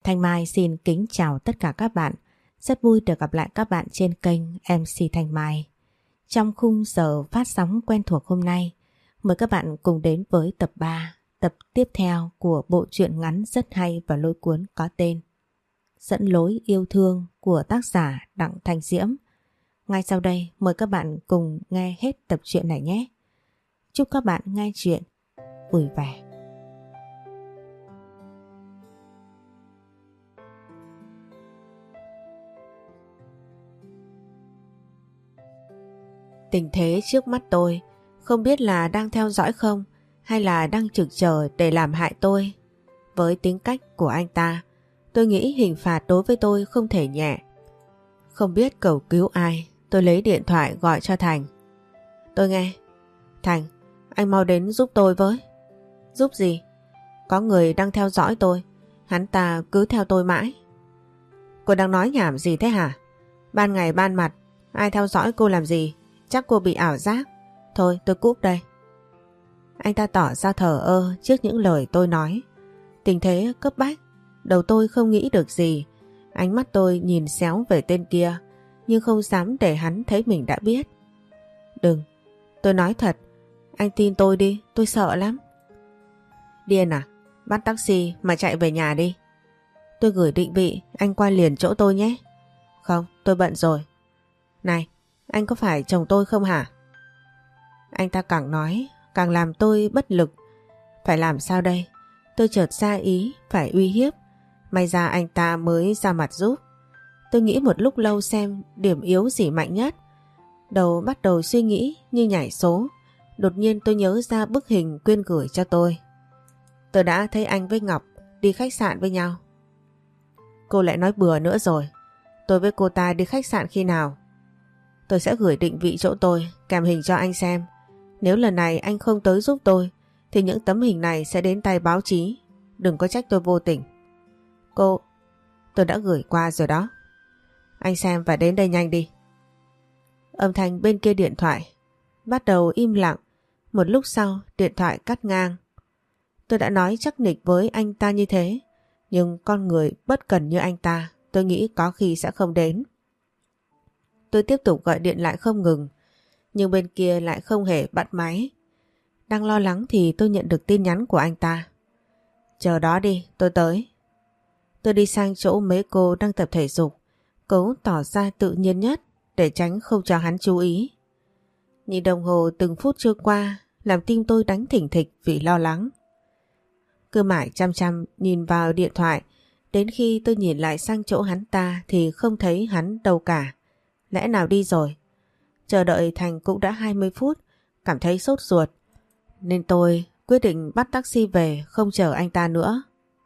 Thanh Mai xin kính chào tất cả các bạn. Rất vui được gặp lại các bạn trên kênh MC Thanh Mai. Trong khung giờ phát sóng quen thuộc hôm nay, mời các bạn cùng đến với tập 3, tập tiếp theo của bộ truyện ngắn rất hay và lôi cuốn có tên Dẫn lối yêu thương của tác giả Đặng Thanh Diễm. Ngay sau đây mời các bạn cùng nghe hết tập truyện này nhé. Chúc các bạn nghe truyện vui vẻ. Tình thế trước mắt tôi không biết là đang theo dõi không hay là đang trực chờ để làm hại tôi. Với tính cách của anh ta, tôi nghĩ hình phạt đối với tôi không thể nhẹ. Không biết cầu cứu ai, tôi lấy điện thoại gọi cho Thành. Tôi nghe. Thành, anh mau đến giúp tôi với. Giúp gì? Có người đang theo dõi tôi, hắn ta cứ theo tôi mãi. Cô đang nói nhảm gì thế hả? Ban ngày ban mặt, ai theo dõi cô làm gì? Chắc cô bị ảo giác. Thôi tôi cúp đây. Anh ta tỏ ra thờ ơ trước những lời tôi nói. Tình thế cấp bách, đầu tôi không nghĩ được gì. Ánh mắt tôi nhìn xéo về tên kia, nhưng không dám để hắn thấy mình đã biết. Đừng, tôi nói thật, anh tin tôi đi, tôi sợ lắm. Điên à? Bắt taxi mà chạy về nhà đi. Tôi gửi định vị, anh qua liền chỗ tôi nhé. Không, tôi bận rồi. Này, anh có phải chồng tôi không hả? Anh ta càng nói, càng làm tôi bất lực. Phải làm sao đây? Tôi chợt ra ý, phải uy hiếp. May ra anh ta mới ra mặt giúp. Tôi nghĩ một lúc lâu xem điểm yếu gì mạnh nhất. Đầu bắt đầu suy nghĩ như nhảy số. Đột nhiên tôi nhớ ra bức hình Quyên gửi cho tôi. Tôi đã thấy anh với Ngọc đi khách sạn với nhau. Cô lại nói bừa nữa rồi. Tôi với cô ta đi khách sạn khi nào? Tôi sẽ gửi định vị chỗ tôi kèm hình cho anh xem. Nếu lần này anh không tới giúp tôi thì những tấm hình này sẽ đến tay báo chí. Đừng có trách tôi vô tình. Cô, tôi đã gửi qua rồi đó. Anh xem và đến đây nhanh đi. Âm thanh bên kia điện thoại bắt đầu im lặng. Một lúc sau điện thoại cắt ngang. Tôi đã nói chắc nịch với anh ta như thế, nhưng con người bất cần như anh ta, tôi nghĩ có khi sẽ không đến. Tôi tiếp tục gọi điện lại không ngừng, nhưng bên kia lại không hề bắt máy. Đang lo lắng thì tôi nhận được tin nhắn của anh ta. Chờ đó đi, tôi tới. Tôi đi sang chỗ mấy cô đang tập thể dục, cố tỏ ra tự nhiên nhất để tránh không cho hắn chú ý. Nhìn đồng hồ từng phút trôi qua làm tim tôi đánh thình thịch vì lo lắng. Cứ mãi chăm chăm nhìn vào điện thoại, đến khi tôi nhìn lại sang chỗ hắn ta thì không thấy hắn đâu cả. Lẽ nào đi rồi? Chờ đợi Thành cũng đã 20 phút, cảm thấy sốt ruột. Nên tôi quyết định bắt taxi về, không chờ anh ta nữa.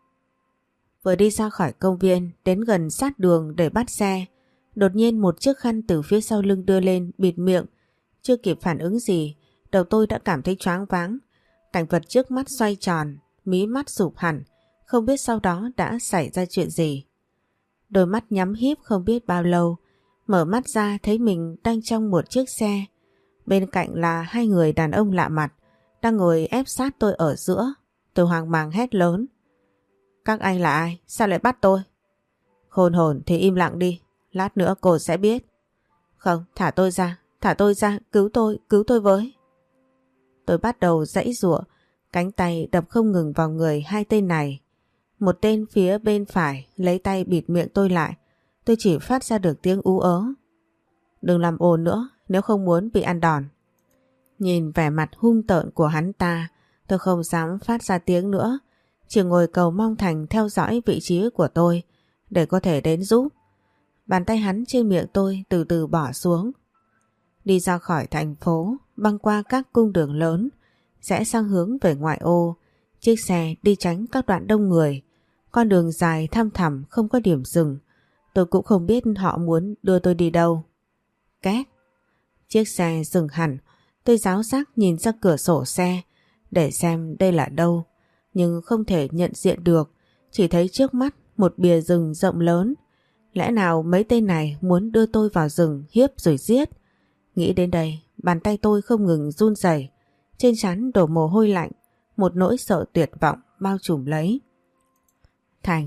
Vừa đi ra khỏi công viên, đến gần sát đường để bắt xe, đột nhiên một chiếc khăn từ phía sau lưng đưa lên bịt miệng. Chưa kịp phản ứng gì, đầu tôi đã cảm thấy choáng váng. Cảnh vật trước mắt xoay tròn, mí mắt sụp hẳn, không biết sau đó đã xảy ra chuyện gì. Đôi mắt nhắm híp không biết bao lâu, mở mắt ra thấy mình đang trong một chiếc xe. Bên cạnh là hai người đàn ông lạ mặt, đang ngồi ép sát tôi ở giữa. Tôi hoang mang hét lớn. Các anh là ai? Sao lại bắt tôi? Khôn hồn thì im lặng đi, lát nữa cô sẽ biết. Không, thả tôi ra, cứu tôi với. Tôi bắt đầu giãy giụa, cánh tay đập không ngừng vào người hai tên này. Một tên phía bên phải lấy tay bịt miệng tôi lại. Tôi chỉ phát ra được tiếng ú ớ. Đừng làm ồn nữa, nếu không muốn bị ăn đòn. Nhìn vẻ mặt hung tợn của hắn ta, tôi không dám phát ra tiếng nữa. Chỉ ngồi cầu mong Thành theo dõi vị trí của tôi để có thể đến giúp. Bàn tay hắn trên miệng tôi từ từ bỏ xuống. Đi ra khỏi thành phố, băng qua các cung đường lớn, rẽ sang hướng về ngoại ô. Chiếc xe đi tránh các đoạn đông người. Con đường dài thăm thẳm không có điểm dừng. Tôi cũng không biết họ muốn đưa tôi đi đâu. Két. Chiếc xe dừng hẳn. Tôi ráo rác nhìn ra cửa sổ xe để xem đây là đâu. Nhưng không thể nhận diện được. Chỉ thấy trước mắt một bìa rừng rộng lớn. Lẽ nào mấy tên này muốn đưa tôi vào rừng hiếp rồi giết? Nghĩ đến đây, bàn tay tôi không ngừng run rẩy, trên trán đổ mồ hôi lạnh, một nỗi sợ tuyệt vọng bao trùm lấy. Thành,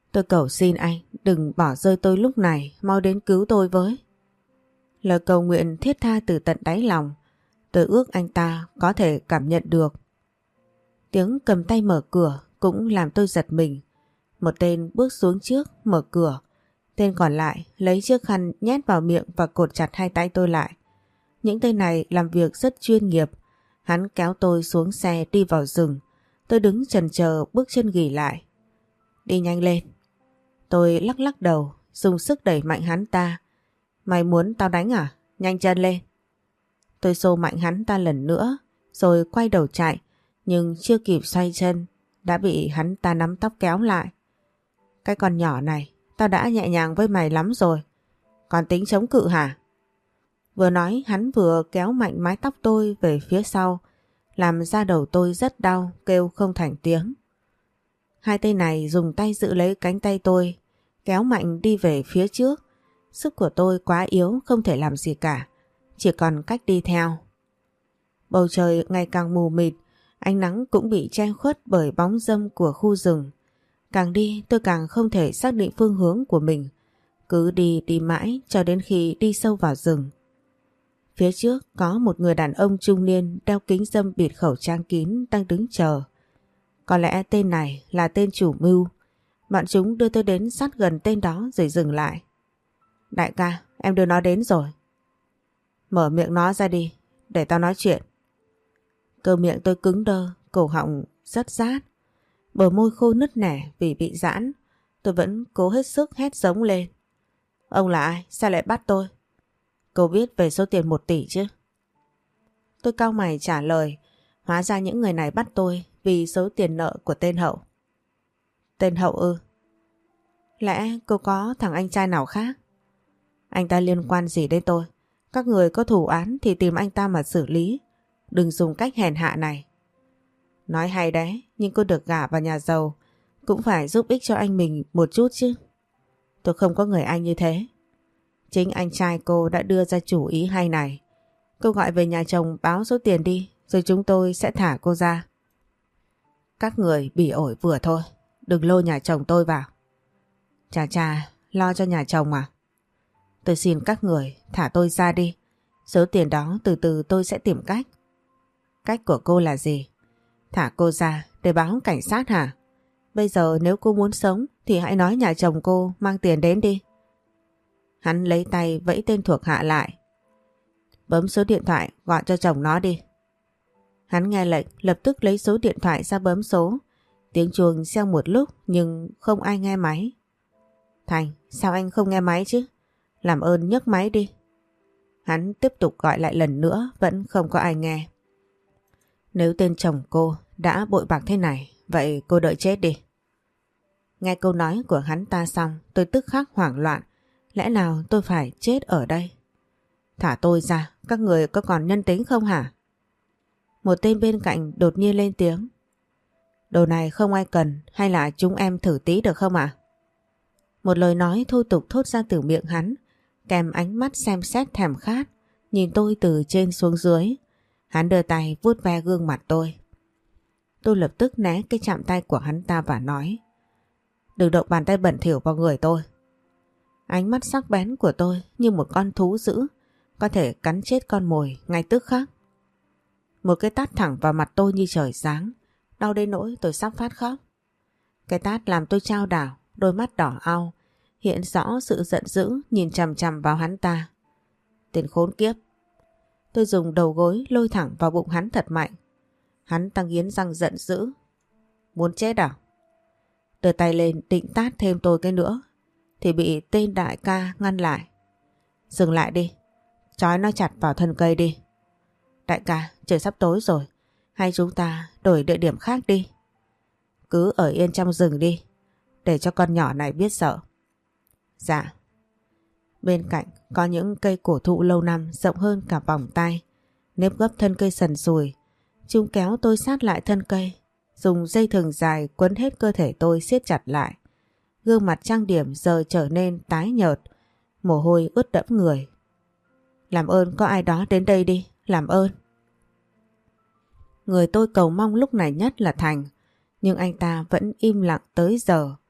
Tôi cầu xin anh đừng bỏ rơi tôi lúc này, mau đến cứu tôi với. Lời cầu nguyện thiết tha từ tận đáy lòng, tôi ước anh ta có thể cảm nhận được. Tiếng cầm tay mở cửa cũng làm tôi giật mình. Một tên bước xuống trước mở cửa, tên còn lại lấy chiếc khăn nhét vào miệng và cột chặt hai tay tôi lại. Những tên này làm việc rất chuyên nghiệp. Hắn kéo tôi xuống xe đi vào rừng. Tôi đứng chần chờ bước chân ghì lại. Đi nhanh lên. Tôi lắc lắc đầu, dùng sức đẩy mạnh hắn ta. Mày muốn tao đánh à? Nhanh chân lên. Tôi xô mạnh hắn ta lần nữa, rồi quay đầu chạy, nhưng chưa kịp xoay chân, đã bị hắn ta nắm tóc kéo lại. Cái con nhỏ này, tao đã nhẹ nhàng với mày lắm rồi. Còn tính chống cự hả? Vừa nói hắn vừa kéo mạnh mái tóc tôi về phía sau, làm da đầu tôi rất đau, kêu không thành tiếng. Hai tay này dùng tay giữ lấy cánh tay tôi, kéo mạnh đi về phía trước. Sức của tôi quá yếu, không thể làm gì cả, chỉ còn cách đi theo. Bầu trời ngày càng mù mịt, ánh nắng cũng bị che khuất bởi bóng râm của khu rừng. Càng đi tôi càng không thể xác định phương hướng của mình, cứ đi mãi cho đến khi đi sâu vào rừng. Phía trước có một người đàn ông trung niên đeo kính râm bịt khẩu trang kín đang đứng chờ. Có lẽ tên này là tên chủ mưu. Bọn chúng đưa tôi đến sát gần tên đó rồi dừng lại. Đại ca, em đưa nó đến rồi. Mở miệng nó ra đi, để tao nói chuyện. Cơ miệng tôi cứng đơ, cổ họng rất rát. Bờ môi khô nứt nẻ vì bị giãn. Tôi vẫn cố hết sức hét giống lên. Ông là ai? Sao lại bắt tôi? Cô biết về số tiền 1 tỷ chứ? Tôi cau mày trả lời. Hóa ra những người này bắt tôi vì số tiền nợ của tên Hậu. Tên Hậu ư? Lẽ cô có thằng anh trai nào khác? Anh ta liên quan gì đến tôi? Các người có thủ án thì tìm anh ta mà xử lý. Đừng dùng cách hèn hạ này. Nói hay đấy, nhưng cô được gả vào nhà giàu cũng phải giúp ích cho anh mình một chút chứ. Tôi không có người anh như thế. Chính anh trai cô đã đưa ra chủ ý hay này. Cô gọi về nhà chồng báo số tiền đi, rồi chúng tôi sẽ thả cô ra. Các người bỉ ổi vừa thôi, đừng lôi nhà chồng tôi vào. Chà, lo cho nhà chồng à? Tôi xin các người thả tôi ra đi. Số tiền đó từ từ tôi sẽ tìm cách. Cách của cô là gì? Thả cô ra để báo cảnh sát hả? Bây giờ nếu cô muốn sống thì hãy nói nhà chồng cô mang tiền đến đi. Hắn lấy tay vẫy tên thuộc hạ lại. Bấm số điện thoại gọi cho chồng nó đi. Hắn nghe lệnh lập tức lấy số điện thoại ra bấm số. Tiếng chuông reo một lúc nhưng không ai nghe máy. Thành, sao anh không nghe máy chứ? Làm ơn nhấc máy đi. Hắn tiếp tục gọi lại lần nữa, vẫn không có ai nghe. Nếu tên chồng cô đã bội bạc thế này, vậy cô đợi chết đi. Nghe câu nói của hắn ta xong, tôi tức khắc hoảng loạn. Lẽ nào tôi phải chết ở đây? Thả tôi ra, các người có còn nhân tính không hả? Một tên bên cạnh đột nhiên lên tiếng. Đồ này không ai cần, hay là chúng em thử tí được không ạ? Một lời nói thô tục thốt ra từ miệng hắn, kèm ánh mắt xem xét thèm khát, nhìn tôi từ trên xuống dưới. Hắn đưa tay vuốt ve gương mặt tôi. Tôi lập tức né cái chạm tay của hắn ta và nói. Đừng động bàn tay bẩn thỉu vào người tôi. Ánh mắt sắc bén của tôi như một con thú dữ, có thể cắn chết con mồi ngay tức khắc. Một cái tát thẳng vào mặt tôi như trời giáng, đau đến nỗi tôi sắp phát khóc. Cái tát làm tôi chao đảo, đôi mắt đỏ au, hiện rõ sự giận dữ nhìn chằm chằm vào hắn ta. Tên khốn kiếp. Tôi dùng đầu gối lôi thẳng vào bụng hắn thật mạnh. Hắn ta nghiến răng giận dữ. Muốn chết à? Đưa tay lên định tát thêm tôi cái nữa thì bị tên đại ca ngăn lại. Dừng lại đi, trói nó chặt vào thân cây đi. Đại ca, trời sắp tối rồi, hay chúng ta đổi địa điểm khác đi. Cứ ở yên trong rừng đi, để cho con nhỏ này biết sợ. Dạ. Bên cạnh có những cây cổ thụ lâu năm rộng hơn cả vòng tay, nếp gấp thân cây sần sùi. Chúng kéo tôi sát lại thân cây, dùng dây thừng dài quấn hết cơ thể tôi siết chặt lại. Gương mặt trang điểm giờ trở nên tái nhợt, mồ hôi ướt đẫm người. Làm ơn có ai đó đến đây đi, làm ơn. Người tôi cầu mong lúc này nhất là Thành, nhưng anh ta vẫn im lặng tới giờ.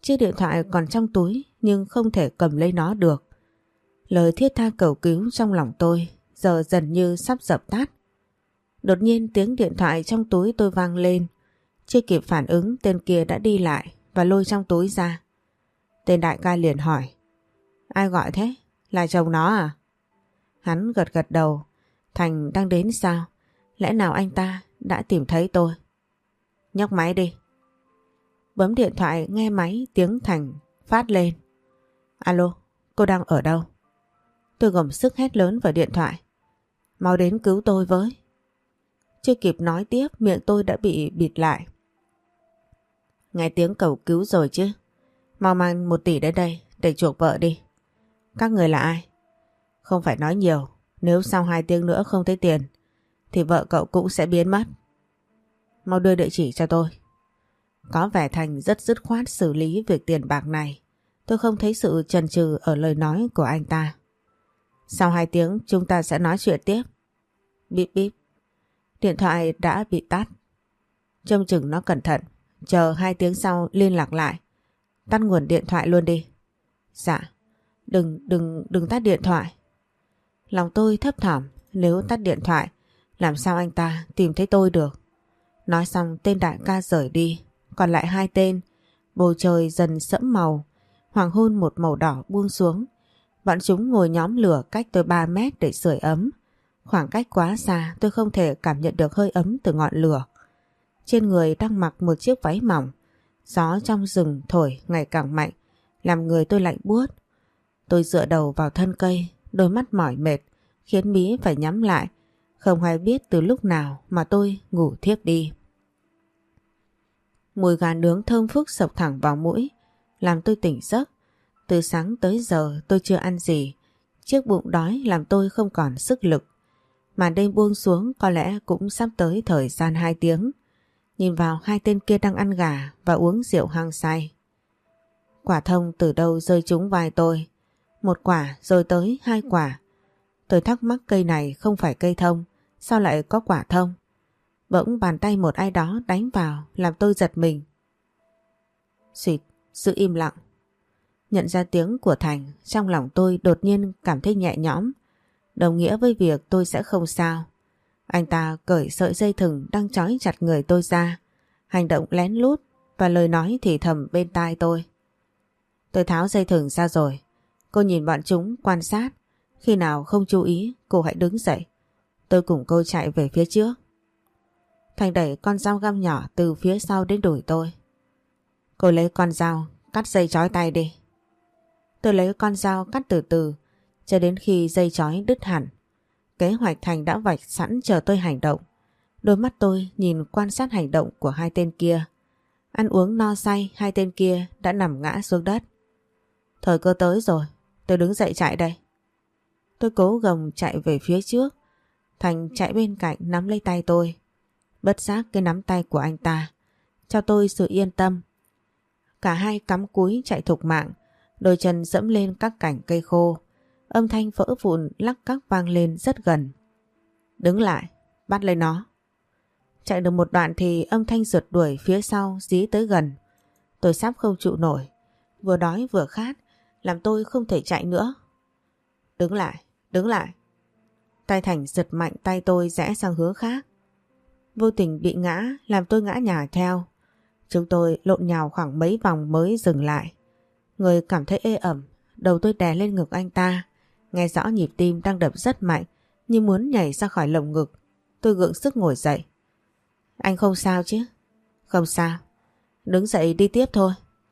Chiếc điện thoại còn trong túi nhưng không thể cầm lấy nó được. Lời thiết tha cầu cứu trong lòng tôi giờ dần như sắp dập tắt. Đột nhiên tiếng điện thoại trong túi tôi vang lên. Chưa kịp phản ứng, tên kia đã đi lại và lôi trong túi ra. Tên đại ca liền hỏi: Ai gọi thế? Là chồng nó à? Hắn gật gật đầu. Thành đang đến sao? Lẽ nào anh ta đã tìm thấy tôi? Nhấc máy đi. Bấm điện thoại, nghe máy tiếng Thành phát lên. Alo, cô đang ở đâu? Tôi gồng sức hét lớn vào điện thoại: Mau đến cứu tôi với. Chưa kịp nói tiếp, miệng tôi đã bị bịt lại. Nghe tiếng cầu cứu rồi chứ. Mau mang 1 tỷ đến đây để chuộc vợ đi. Các người là ai? Không phải nói nhiều. Nếu sau 2 tiếng nữa không thấy tiền thì vợ cậu cũng sẽ biến mất. Mau đưa địa chỉ cho tôi. Có vẻ Thành rất dứt khoát xử lý việc tiền bạc này. Tôi không thấy sự chần chừ ở lời nói của anh ta. Sau 2 tiếng chúng ta sẽ nói chuyện tiếp. Bíp bíp. Điện thoại đã bị tắt. Trông chừng nó cẩn thận. Chờ 2 tiếng sau liên lạc lại. Tắt nguồn điện thoại luôn đi. Dạ. Đừng tắt điện thoại. Lòng tôi thấp thỏm. Nếu tắt điện thoại làm sao anh ta tìm thấy tôi được? Nói xong tên đại ca rời đi. Còn lại 2 tên. Bầu trời dần sẫm màu. Hoàng hôn một màu đỏ buông xuống. Bọn chúng ngồi nhóm lửa cách tôi 3 mét để sưởi ấm. Khoảng cách quá xa, tôi không thể cảm nhận được hơi ấm từ ngọn lửa. Trên người đang mặc một chiếc váy mỏng. Gió trong rừng thổi ngày càng mạnh, làm người tôi lạnh buốt. Tôi dựa đầu vào thân cây, đôi mắt mỏi mệt khiến mí phải nhắm lại. Không hay biết từ lúc nào mà tôi ngủ thiếp đi. Mùi gà nướng thơm phức sộc thẳng vào mũi, làm tôi tỉnh giấc. Từ sáng tới giờ tôi chưa ăn gì. Chiếc bụng đói làm tôi không còn sức lực. Màn đêm buông xuống, có lẽ cũng sắp tới thời gian 2 tiếng. Nhìn vào 2 tên kia đang ăn gà và uống rượu hăng say. Quả thông từ đâu rơi trúng vai tôi. 1 quả rồi tới 2 quả. Tôi thắc mắc cây này không phải cây thông, sao lại có quả thông? Bỗng bàn tay một ai đó đánh vào làm tôi giật mình. Xịt, sự im lặng. Nhận ra tiếng của Thành, trong lòng tôi đột nhiên cảm thấy nhẹ nhõm, đồng nghĩa với việc tôi sẽ không sao. Anh ta cởi sợi dây thừng đang trói chặt người tôi ra, hành động lén lút và lời nói thì thầm bên tai tôi. Tôi tháo dây thừng ra rồi. Cô nhìn bọn chúng quan sát. Khi nào không chú ý, cô hãy đứng dậy. Tôi cùng cô chạy về phía trước. Thành đẩy con dao găm nhỏ từ phía sau đến đùi tôi. Cô lấy con dao cắt dây trói tay đi. Tôi lấy con dao cắt từ từ cho đến khi dây trói đứt hẳn. Kế hoạch Thành đã vạch sẵn chờ tôi hành động. Đôi mắt tôi nhìn quan sát hành động của 2 tên kia. Ăn uống no say, 2 tên kia đã nằm ngã xuống đất. Thời cơ tới rồi, tôi đứng dậy chạy đây. Tôi cố gồng chạy về phía trước. Thành chạy bên cạnh nắm lấy tay tôi. Bất giác cái nắm tay của anh ta cho tôi sự yên tâm. Cả hai cắm cúi chạy thục mạng, đôi chân dẫm lên các cành cây khô. Âm thanh vỡ vụn lắc cắc vang lên rất gần. Đứng lại, bắt lấy nó. Chạy được một đoạn thì âm thanh rượt đuổi phía sau dí tới gần. Tôi sắp không trụ nổi, vừa đói vừa khát, làm tôi không thể chạy nữa. Đứng lại, đứng lại. Tay Thành giật mạnh tay tôi rẽ sang hướng khác. Vô tình bị ngã, làm tôi ngã nhào theo. Chúng tôi lộn nhào khoảng mấy vòng mới dừng lại. Người cảm thấy ê ẩm, đầu tôi đè lên ngực anh ta. Nghe rõ nhịp tim đang đập rất mạnh, như muốn nhảy ra khỏi lồng ngực. Tôi gượng sức ngồi dậy. Anh không sao chứ? Không sao. Đứng dậy đi tiếp thôi.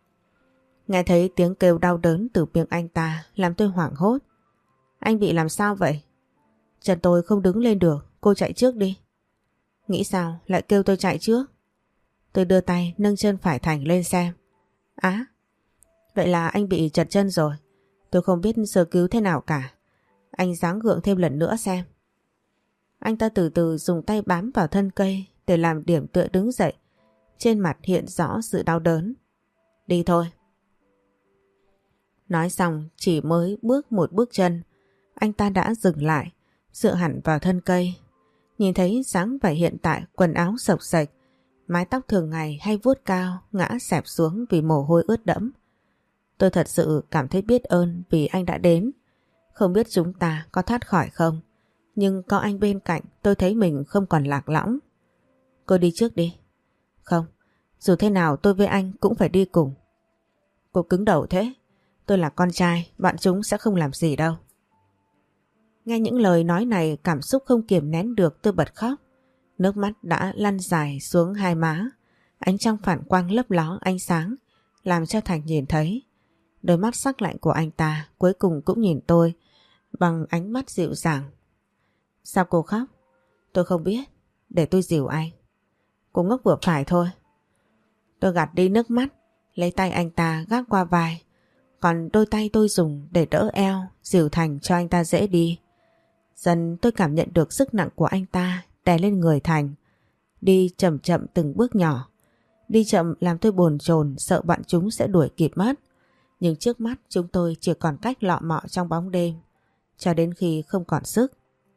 Nghe thấy tiếng kêu đau đớn từ miệng anh ta làm tôi hoảng hốt. Anh bị làm sao vậy? Chân tôi không đứng lên được, cô chạy trước đi. Nghĩ sao lại kêu tôi chạy trước? Tôi đưa tay nâng chân phải Thành lên xem. Á, vậy là anh bị trật chân rồi. Tôi không biết sơ cứu thế nào cả. Anh gắng gượng thêm lần nữa xem. Anh ta từ từ dùng tay bám vào thân cây để làm điểm tựa đứng dậy. Trên mặt hiện rõ sự đau đớn. Đi thôi. Nói xong chỉ mới bước một bước chân, anh ta đã dừng lại, dựa hẳn vào thân cây. Nhìn thấy dáng vẻ hiện tại, quần áo xộc xệch, mái tóc thường ngày hay vuốt cao ngã xẹp xuống vì mồ hôi ướt đẫm. Tôi thật sự cảm thấy biết ơn vì anh đã đến. Không biết chúng ta có thoát khỏi không, nhưng có anh bên cạnh tôi thấy mình không còn lạc lõng. Cô đi trước đi. Không, dù thế nào tôi với anh cũng phải đi cùng. Cô cứng đầu thế. Tôi là con trai, bọn chúng sẽ không làm gì đâu. Nghe những lời nói này, cảm xúc không kiềm nén được, tôi bật khóc. Nước mắt đã lăn dài xuống hai má. Ánh trăng phản quang lấp ló ánh sáng làm cho Thành nhìn thấy. Đôi mắt sắc lạnh của anh ta cuối cùng cũng nhìn tôi bằng ánh mắt dịu dàng. Sao cô khóc? Tôi không biết. Để tôi dìu anh. Cô ngốc vừa phải thôi. Tôi gạt đi nước mắt, lấy tay anh ta gác qua vai, còn đôi tay tôi dùng để đỡ eo, dìu Thành cho anh ta dễ đi. Dần tôi cảm nhận được sức nặng của anh ta đè lên người Thành. Đi chậm chậm từng bước nhỏ. Đi chậm làm tôi bồn chồn, sợ bọn chúng sẽ đuổi kịp mất. Nhưng trước mắt chúng tôi chỉ còn cách lọ mọ trong bóng đêm, cho đến khi không còn sức.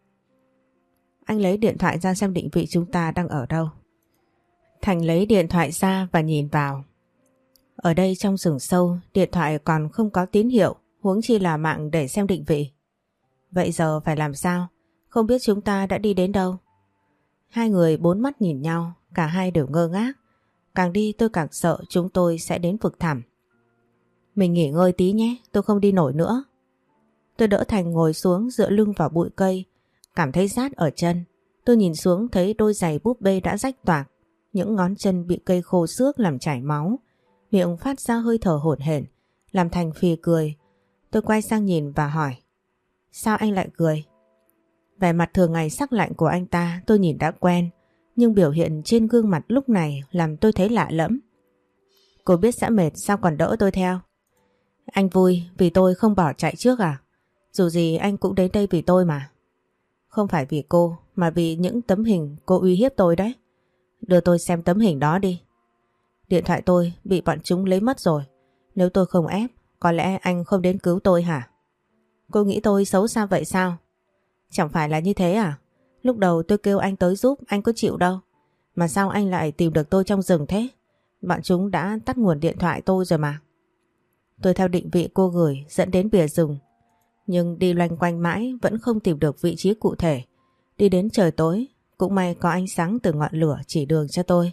Anh lấy điện thoại ra xem định vị chúng ta đang ở đâu. Thành lấy điện thoại ra và nhìn vào. Ở đây trong rừng sâu, điện thoại còn không có tín hiệu, huống chi là mạng để xem định vị. Vậy giờ phải làm sao? Không biết chúng ta đã đi đến đâu. Hai người bốn mắt nhìn nhau, cả hai đều ngơ ngác. Càng đi tôi càng sợ chúng tôi sẽ đến vực thẳm. Mình nghỉ ngơi tí nhé, tôi không đi nổi nữa. Tôi đỡ Thành ngồi xuống dựa lưng vào bụi cây, cảm thấy rát ở chân. Tôi nhìn xuống thấy đôi giày búp bê đã rách toạc, những ngón chân bị cây khô xước làm chảy máu, miệng phát ra hơi thở hổn hển, làm Thành phì cười. Tôi quay sang nhìn và hỏi, sao anh lại cười? Vẻ mặt thường ngày sắc lạnh của anh ta tôi nhìn đã quen, nhưng biểu hiện trên gương mặt lúc này làm tôi thấy lạ lẫm. Cô biết sẽ mệt sao còn đỡ tôi theo? Anh vui vì tôi không bỏ chạy trước à? Dù gì anh cũng đến đây vì tôi mà. Không phải vì cô, mà vì những tấm hình cô uy hiếp tôi đấy. Đưa tôi xem tấm hình đó đi. Điện thoại tôi bị bọn chúng lấy mất rồi. Nếu tôi không ép, có lẽ anh không đến cứu tôi hả? Cô nghĩ tôi xấu xa vậy sao? Chẳng phải là như thế à? Lúc đầu tôi kêu anh tới giúp, anh có chịu đâu. Mà sao anh lại tìm được tôi trong rừng thế? Bọn chúng đã tắt nguồn điện thoại tôi rồi mà. Tôi theo định vị cô gửi dẫn đến bìa rừng, nhưng đi loanh quanh mãi vẫn không tìm được vị trí cụ thể. Đi đến trời tối, cũng may có ánh sáng từ ngọn lửa chỉ đường cho tôi.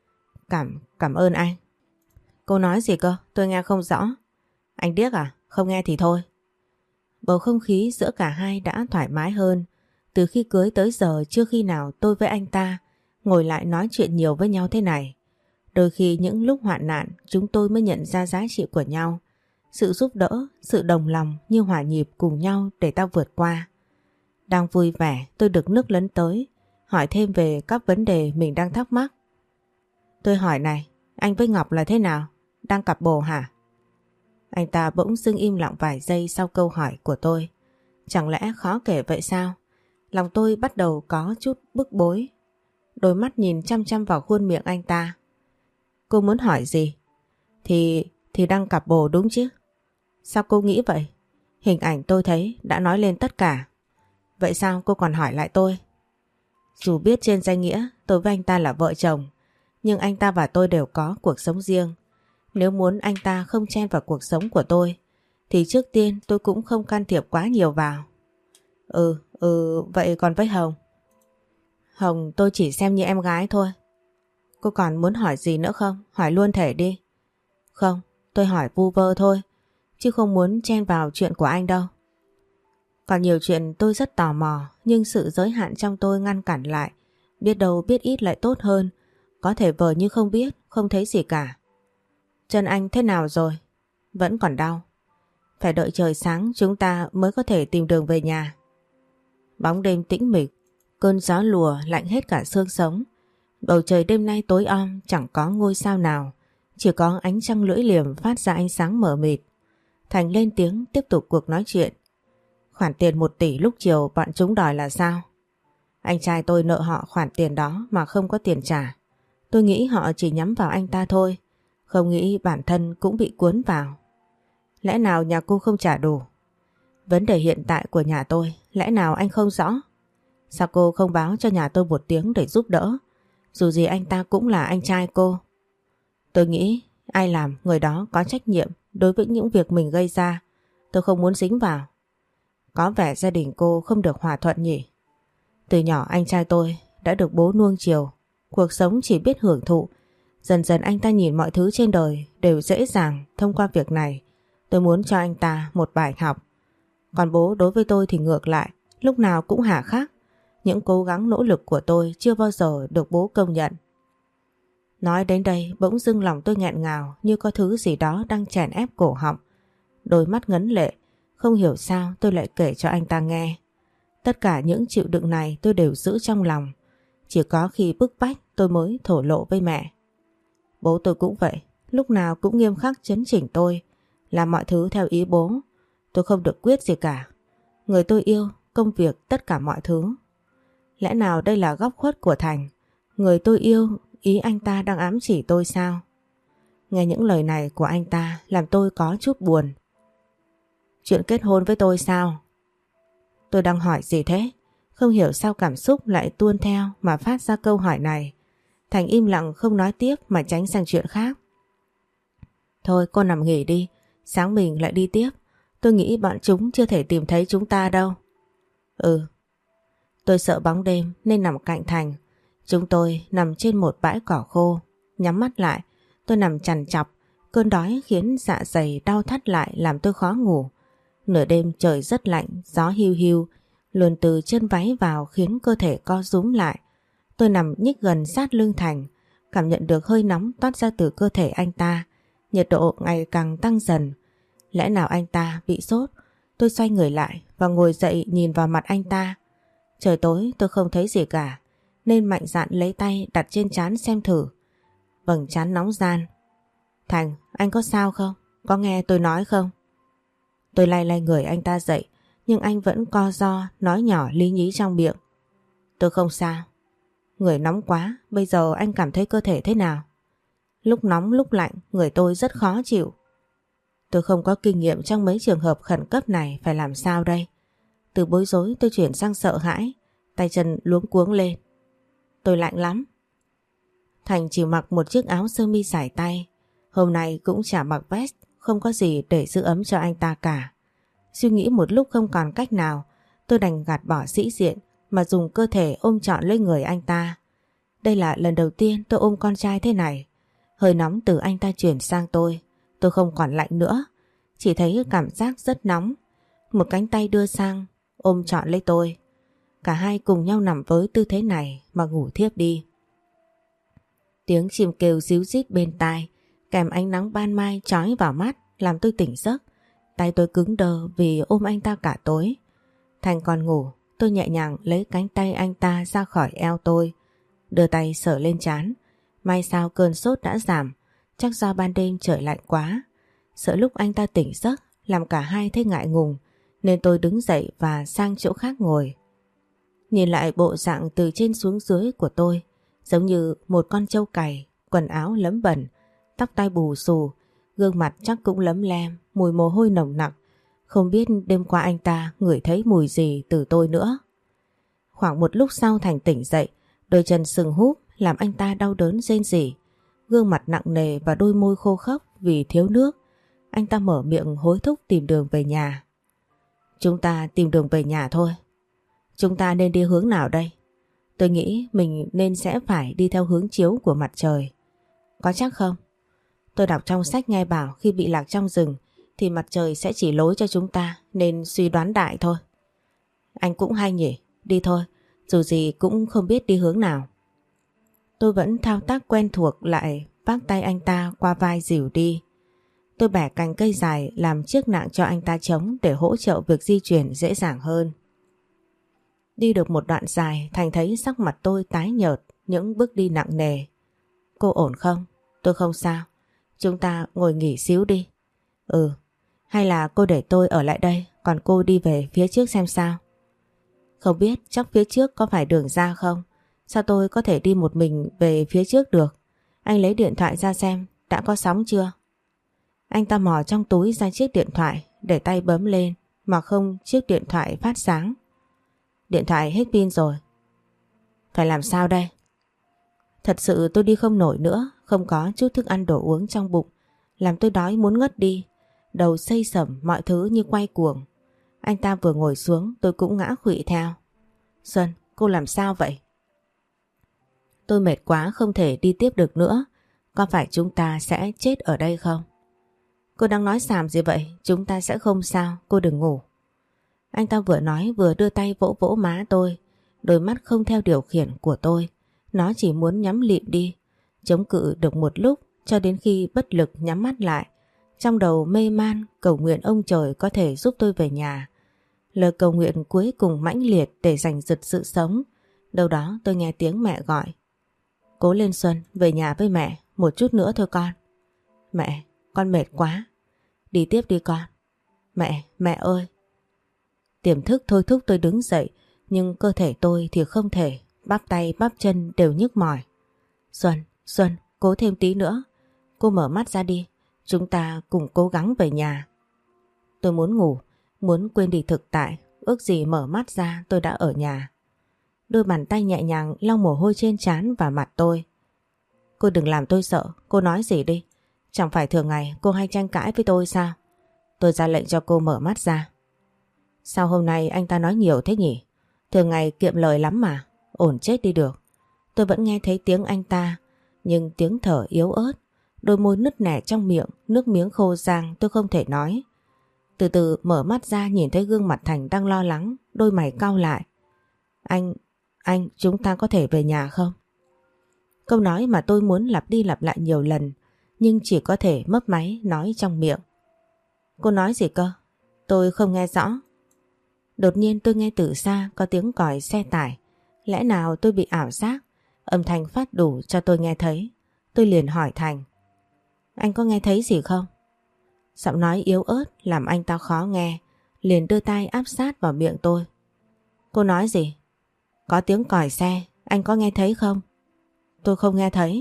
Cảm ơn anh. Cô nói gì cơ? Tôi nghe không rõ. Anh điếc à? Không nghe thì thôi. Bầu không khí giữa cả hai đã thoải mái hơn. Từ khi cưới tới giờ chưa khi nào tôi với anh ta ngồi lại nói chuyện nhiều với nhau thế này. Đôi khi những lúc hoạn nạn chúng tôi mới nhận ra giá trị của nhau. Sự giúp đỡ, sự đồng lòng như hòa nhịp cùng nhau để ta vượt qua. Đang vui vẻ tôi được nước lấn tới, hỏi thêm về các vấn đề mình đang thắc mắc. Tôi hỏi này, anh với Ngọc là thế nào? Đang cặp bồ hả? Anh ta bỗng dưng im lặng vài giây sau câu hỏi của tôi. Chẳng lẽ khó kể vậy sao? Lòng tôi bắt đầu có chút bức bối. Đôi mắt nhìn chăm chăm vào khuôn miệng anh ta. Cô muốn hỏi gì? Thì đang cặp bồ đúng chứ? Sao cô nghĩ vậy? Hình ảnh tôi thấy đã nói lên tất cả. Vậy sao cô còn hỏi lại tôi? Dù biết trên danh nghĩa tôi với anh ta là vợ chồng, nhưng anh ta và tôi đều có cuộc sống riêng. Nếu muốn anh ta không chen vào cuộc sống của tôi, thì trước tiên tôi cũng không can thiệp quá nhiều vào. Vậy còn với Hồng? Hồng tôi chỉ xem như em gái thôi. Cô còn muốn hỏi gì nữa không? Hỏi luôn thể đi. Không, tôi hỏi vu vơ thôi, chứ không muốn chen vào chuyện của anh đâu. Còn nhiều chuyện tôi rất tò mò, nhưng sự giới hạn trong tôi ngăn cản lại. Biết đâu biết ít lại tốt hơn. Có thể vờ như không biết, không thấy gì cả. Chân anh thế nào rồi? Vẫn còn đau. Phải đợi trời sáng chúng ta mới có thể tìm đường về nhà. Bóng đêm tĩnh mịch, cơn gió lùa lạnh hết cả xương sống. Bầu trời đêm nay tối om, chẳng có ngôi sao nào, chỉ có ánh trăng lưỡi liềm phát ra ánh sáng mờ mịt. Thành lên tiếng tiếp tục cuộc nói chuyện. Khoản tiền 1 tỷ lúc chiều bọn chúng đòi là sao? Anh trai tôi nợ họ khoản tiền đó mà không có tiền trả. Tôi nghĩ họ chỉ nhắm vào anh ta thôi, không nghĩ bản thân cũng bị cuốn vào. Lẽ nào nhà cô không trả đủ? Vấn đề hiện tại của nhà tôi, lẽ nào anh không rõ? Sao cô không báo cho nhà tôi 1 tiếng để giúp đỡ? Dù gì anh ta cũng là anh trai cô. Tôi nghĩ ai làm người đó có trách nhiệm đối với những việc mình gây ra. Tôi không muốn dính vào. Có vẻ gia đình cô không được hòa thuận nhỉ? Từ nhỏ anh trai tôi đã được bố nuông chiều, cuộc sống chỉ biết hưởng thụ. Dần dần anh ta nhìn mọi thứ trên đời đều dễ dàng thông qua việc này. Tôi muốn cho anh ta một bài học. Còn bố đối với tôi thì ngược lại, lúc nào cũng hà khắc. Những cố gắng nỗ lực của tôi chưa bao giờ được bố công nhận. Nói đến đây bỗng dưng lòng tôi nghẹn ngào như có thứ gì đó đang chèn ép cổ họng. Đôi mắt ngấn lệ, không hiểu sao tôi lại kể cho anh ta nghe. Tất cả những chịu đựng này tôi đều giữ trong lòng. Chỉ có khi bức bách tôi mới thổ lộ với mẹ. Bố tôi cũng vậy, lúc nào cũng nghiêm khắc chấn chỉnh tôi, làm mọi thứ theo ý bố. Tôi không được quyết gì cả. Người tôi yêu, công việc, tất cả mọi thứ. Lẽ nào đây là góc khuất của Thành? Người tôi yêu, ý anh ta đang ám chỉ tôi sao? Nghe những lời này của anh ta làm tôi có chút buồn. Chuyện kết hôn với tôi sao? Tôi đang hỏi gì thế? Không hiểu sao cảm xúc lại tuôn theo mà phát ra câu hỏi này. Thành im lặng không nói tiếp mà tránh sang chuyện khác. Thôi cô nằm nghỉ đi, sáng mình lại đi tiếp. Tôi nghĩ bọn chúng chưa thể tìm thấy chúng ta đâu. Ừ. Tôi sợ bóng đêm nên nằm cạnh Thành. Chúng tôi nằm trên một bãi cỏ khô. Nhắm mắt lại, tôi nằm chằn chọc. Cơn đói khiến dạ dày đau thắt lại làm tôi khó ngủ. Nửa đêm trời rất lạnh, gió hiu hiu luồn từ chân váy vào khiến cơ thể co rúm lại. Tôi nằm nhích gần sát lưng Thành, cảm nhận được hơi nóng toát ra từ cơ thể anh ta. Nhiệt độ ngày càng tăng dần. Lẽ nào anh ta bị sốt? Tôi xoay người lại và ngồi dậy nhìn vào mặt anh ta. Trời tối tôi không thấy gì cả, nên mạnh dạn lấy tay đặt trên trán xem thử. Vầng trán nóng ran. Thành, anh có sao không? Có nghe tôi nói không? Tôi lay lay người anh ta dậy, nhưng anh vẫn co ro nói nhỏ lý nhí trong miệng. Tôi không sao. Người nóng quá, bây giờ anh cảm thấy cơ thể thế nào? Lúc nóng lúc lạnh, người tôi rất khó chịu. Tôi không có kinh nghiệm trong mấy trường hợp khẩn cấp này, phải làm sao đây? Từ bối rối tôi chuyển sang sợ hãi, tay chân luống cuống lên. Tôi lạnh lắm. Thành chỉ mặc một chiếc áo sơ mi sải tay, hôm nay cũng chả mặc vest, không có gì để giữ ấm cho anh ta cả. Suy nghĩ một lúc không còn cách nào, tôi đành gạt bỏ sĩ diện mà dùng cơ thể ôm trọn lấy người anh ta. Đây là lần đầu tiên tôi ôm con trai thế này. Hơi nóng từ anh ta chuyển sang tôi không còn lạnh nữa, chỉ thấy cảm giác rất nóng. Một cánh tay đưa sang, ôm trọn lấy tôi. Cả hai cùng nhau nằm với tư thế này mà ngủ thiếp đi. Tiếng chim kêu ríu rít bên tai, kèm ánh nắng ban mai chói vào mắt làm tôi tỉnh giấc. Tay tôi cứng đờ vì ôm anh ta cả tối. Thành còn ngủ, tôi nhẹ nhàng lấy cánh tay anh ta ra khỏi eo tôi, đưa tay sờ lên trán. May sao cơn sốt đã giảm, chắc do ban đêm trời lạnh quá. Sợ lúc anh ta tỉnh giấc làm cả hai thấy ngại ngùng, nên tôi đứng dậy và sang chỗ khác ngồi. Nhìn lại bộ dạng từ trên xuống dưới của tôi, giống như một con trâu cày, quần áo lấm bẩn, tóc tai bù xù, gương mặt chắc cũng lấm lem, mùi mồ hôi nồng nặc. Không biết đêm qua anh ta ngửi thấy mùi gì từ tôi nữa. Khoảng một lúc sau Thành tỉnh dậy, đôi chân sưng húp làm anh ta đau đớn rên rỉ. Gương mặt nặng nề và đôi môi khô khốc vì thiếu nước. Anh ta mở miệng hối thúc tìm đường về nhà. Chúng ta tìm đường về nhà thôi. Chúng ta nên đi hướng nào đây? Tôi nghĩ mình nên sẽ phải đi theo hướng chiếu của mặt trời. Có chắc không? Tôi đọc trong sách nghe bảo khi bị lạc trong rừng thì mặt trời sẽ chỉ lối cho chúng ta, nên suy đoán đại thôi. Anh cũng hay nhỉ, đi thôi, dù gì cũng không biết đi hướng nào. Tôi vẫn thao tác quen thuộc lại vác tay anh ta qua vai dìu đi. Tôi bẻ cành cây dài làm chiếc nạng cho anh ta chống để hỗ trợ việc di chuyển dễ dàng hơn. Đi được một đoạn dài, Thành thấy sắc mặt tôi tái nhợt, những bước đi nặng nề. Cô ổn không? Tôi không sao. Chúng ta ngồi nghỉ xíu đi. Ừ, hay là cô để tôi ở lại đây, còn cô đi về phía trước xem sao. Không biết chắc phía trước có phải đường ra không? Sao tôi có thể đi một mình về phía trước được? Anh lấy điện thoại ra xem, đã có sóng chưa? Anh ta mò trong túi ra chiếc điện thoại, để tay bấm lên, mà không chiếc điện thoại phát sáng. Điện thoại hết pin rồi. Phải làm sao đây? Thật sự tôi đi không nổi nữa, không có chút thức ăn đồ uống trong bụng, làm tôi đói muốn ngất đi. đầu xây sẩm mọi thứ như quay cuồng. Anh ta vừa ngồi xuống tôi cũng ngã khuỵu theo. Xuân, cô làm sao vậy? Tôi mệt quá không thể đi tiếp được nữa. Có phải chúng ta sẽ chết ở đây không? Cô đang nói xàm gì vậy? Chúng ta sẽ không sao, cô đừng ngủ. Anh ta vừa nói vừa đưa tay vỗ vỗ má tôi. Đôi mắt không theo điều khiển của tôi. Nó chỉ muốn nhắm lịm đi. Chống cự được một lúc cho đến khi bất lực nhắm mắt lại. Trong đầu mê man cầu nguyện ông trời có thể giúp tôi về nhà. Lời cầu nguyện cuối cùng mãnh liệt để giành giật sự sống. Đâu đó tôi nghe tiếng mẹ gọi. Cố lên Xuân, về nhà với mẹ, một chút nữa thôi con. Mẹ, con mệt quá. Đi tiếp đi con. Mẹ ơi. Tiềm thức thôi thúc tôi đứng dậy, nhưng cơ thể tôi thì không thể, bắp tay bắp chân đều nhức mỏi. Xuân, cố thêm tí nữa. Cô mở mắt ra đi, chúng ta cùng cố gắng về nhà. Tôi muốn ngủ, muốn quên đi thực tại, ước gì mở mắt ra tôi đã ở nhà. Đôi bàn tay nhẹ nhàng lau mồ hôi trên trán và mặt tôi. Cô đừng làm tôi sợ, cô nói gì đi. Chẳng phải thường ngày cô hay tranh cãi với tôi sao? Tôi ra lệnh cho cô mở mắt ra. Sao hôm nay anh ta nói nhiều thế nhỉ? Thường ngày kiệm lời lắm mà, ổn chết đi được. Tôi vẫn nghe thấy tiếng anh ta, nhưng tiếng thở yếu ớt, đôi môi nứt nẻ trong miệng, nước miếng khô rang tôi không thể nói. Từ từ mở mắt ra nhìn thấy gương mặt Thành đang lo lắng, đôi mày cau lại. Anh, chúng ta có thể về nhà không? Câu nói mà tôi muốn lặp đi lặp lại nhiều lần, nhưng chỉ có thể mấp máy nói trong miệng. Cô nói gì cơ? Tôi không nghe rõ. Đột nhiên tôi nghe từ xa có tiếng còi xe tải. Lẽ nào tôi bị ảo giác? Âm thanh phát đủ cho tôi nghe thấy. Tôi liền hỏi Thành. Anh có nghe thấy gì không? Giọng nói yếu ớt làm anh ta khó nghe, liền đưa tay áp sát vào miệng tôi. Cô nói gì? Có tiếng còi xe, anh có nghe thấy không? Tôi không nghe thấy.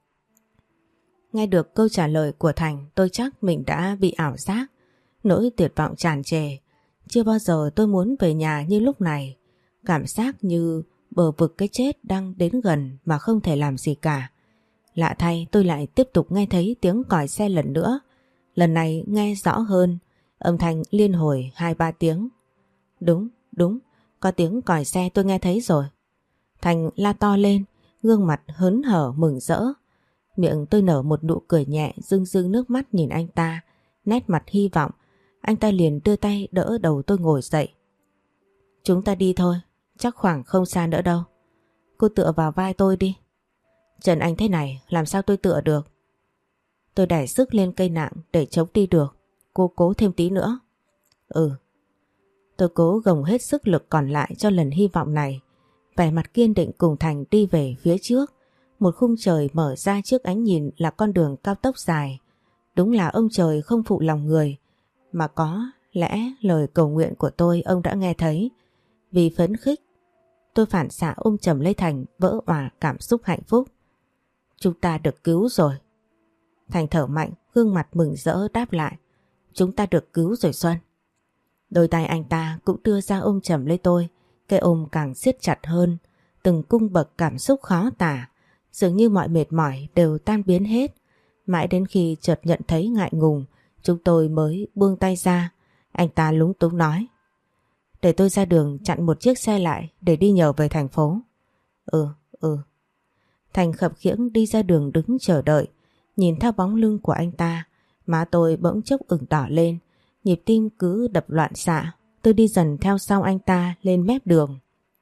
Nghe được câu trả lời của Thành, tôi chắc mình đã bị ảo giác. Nỗi tuyệt vọng tràn trề. Chưa bao giờ tôi muốn về nhà như lúc này. Cảm giác như bờ vực cái chết đang đến gần mà không thể làm gì cả. Lạ thay tôi lại tiếp tục nghe thấy tiếng còi xe lần nữa. Lần này nghe rõ hơn, âm thanh liên hồi 2-3 tiếng. Đúng, có tiếng còi xe tôi nghe thấy rồi. Thành la to lên, gương mặt hớn hở mừng rỡ. Miệng tôi nở một nụ cười nhẹ, rưng rưng nước mắt nhìn anh ta, nét mặt hy vọng. Anh ta liền đưa tay đỡ đầu tôi ngồi dậy. Chúng ta đi thôi, chắc khoảng không xa nữa đâu. Cô tựa vào vai tôi đi. Trần anh thế này, làm sao tôi tựa được? Tôi đẩy sức lên cây nạng để chống đi được. Cô cố thêm tí nữa. Ừ. Tôi cố gồng hết sức lực còn lại cho lần hy vọng này. Vẻ mặt kiên định cùng Thành đi về phía trước. Một khung trời mở ra trước ánh nhìn là con đường cao tốc dài. Đúng là ông trời không phụ lòng người. Mà có lẽ lời cầu nguyện của tôi ông đã nghe thấy. Vì phấn khích, tôi phản xạ ôm chầm lấy Thành, vỡ òa cảm xúc hạnh phúc. Chúng ta được cứu rồi. Thành thở mạnh, gương mặt mừng rỡ đáp lại. Chúng ta được cứu rồi Xuân. Đôi tay anh ta cũng đưa ra ôm chầm lấy tôi. Cái ôm càng siết chặt hơn. Từng cung bậc cảm xúc khó tả. Dường như mọi mệt mỏi đều tan biến hết. Mãi đến khi chợt nhận thấy ngại ngùng, chúng tôi mới buông tay ra. Anh ta lúng túng nói. Để tôi ra đường chặn một chiếc xe lại để đi nhờ về thành phố. Ừ. Thành khập khiễng đi ra đường đứng chờ đợi. Nhìn theo bóng lưng của anh ta, má tôi bỗng chốc ửng đỏ lên. Nhịp tim cứ đập loạn xạ. Tôi đi dần theo sau anh ta lên mép đường.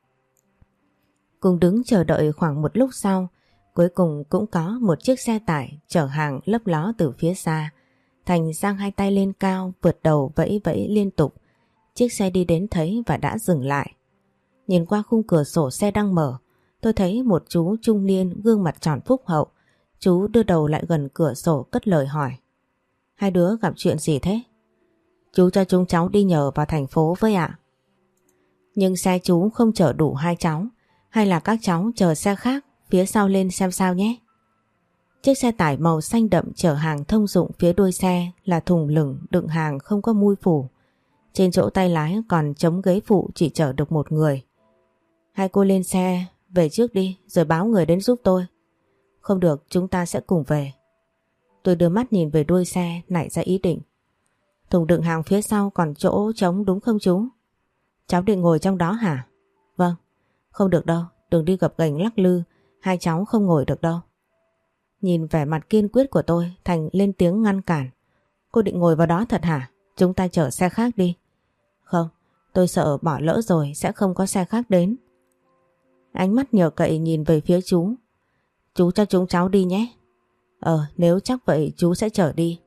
Cùng đứng chờ đợi khoảng một lúc sau, cuối cùng cũng có một chiếc xe tải chở hàng lấp ló từ phía xa. Thành giang hai tay lên cao, vượt đầu vẫy vẫy liên tục. Chiếc xe đi đến thấy và đã dừng lại. Nhìn qua khung cửa sổ xe đang mở, tôi thấy một chú trung niên gương mặt tròn phúc hậu. Chú đưa đầu lại gần cửa sổ cất lời hỏi. Hai đứa gặp chuyện gì thế? Chú cho chúng cháu đi nhờ vào thành phố với ạ. Nhưng xe chú không chở đủ hai cháu. Hay là các cháu chờ xe khác phía sau lên xem sao nhé. Chiếc xe tải màu xanh đậm chở hàng thông dụng, phía đuôi xe là thùng lửng đựng hàng không có mui phủ. Trên chỗ tay lái còn trống ghế phụ chỉ chở được một người. Hai cô lên xe về trước đi rồi báo người đến giúp tôi. Không được, chúng ta sẽ cùng về. Tôi đưa mắt nhìn về đuôi xe nảy ra ý định. Thùng đựng hàng phía sau còn chỗ trống đúng không chú? Cháu định ngồi trong đó hả? Vâng. Không được đâu, đừng đi gập ghềnh lắc lư, hai cháu không ngồi được đâu. Nhìn vẻ mặt kiên quyết của tôi, Thành lên tiếng ngăn cản. Cô định ngồi vào đó thật hả? Chúng ta chở xe khác đi. Không, tôi sợ bỏ lỡ rồi sẽ không có xe khác đến. Ánh mắt nhờ cậy nhìn về phía chú. Chú cho chúng cháu đi nhé. Nếu chắc vậy chú sẽ chở đi.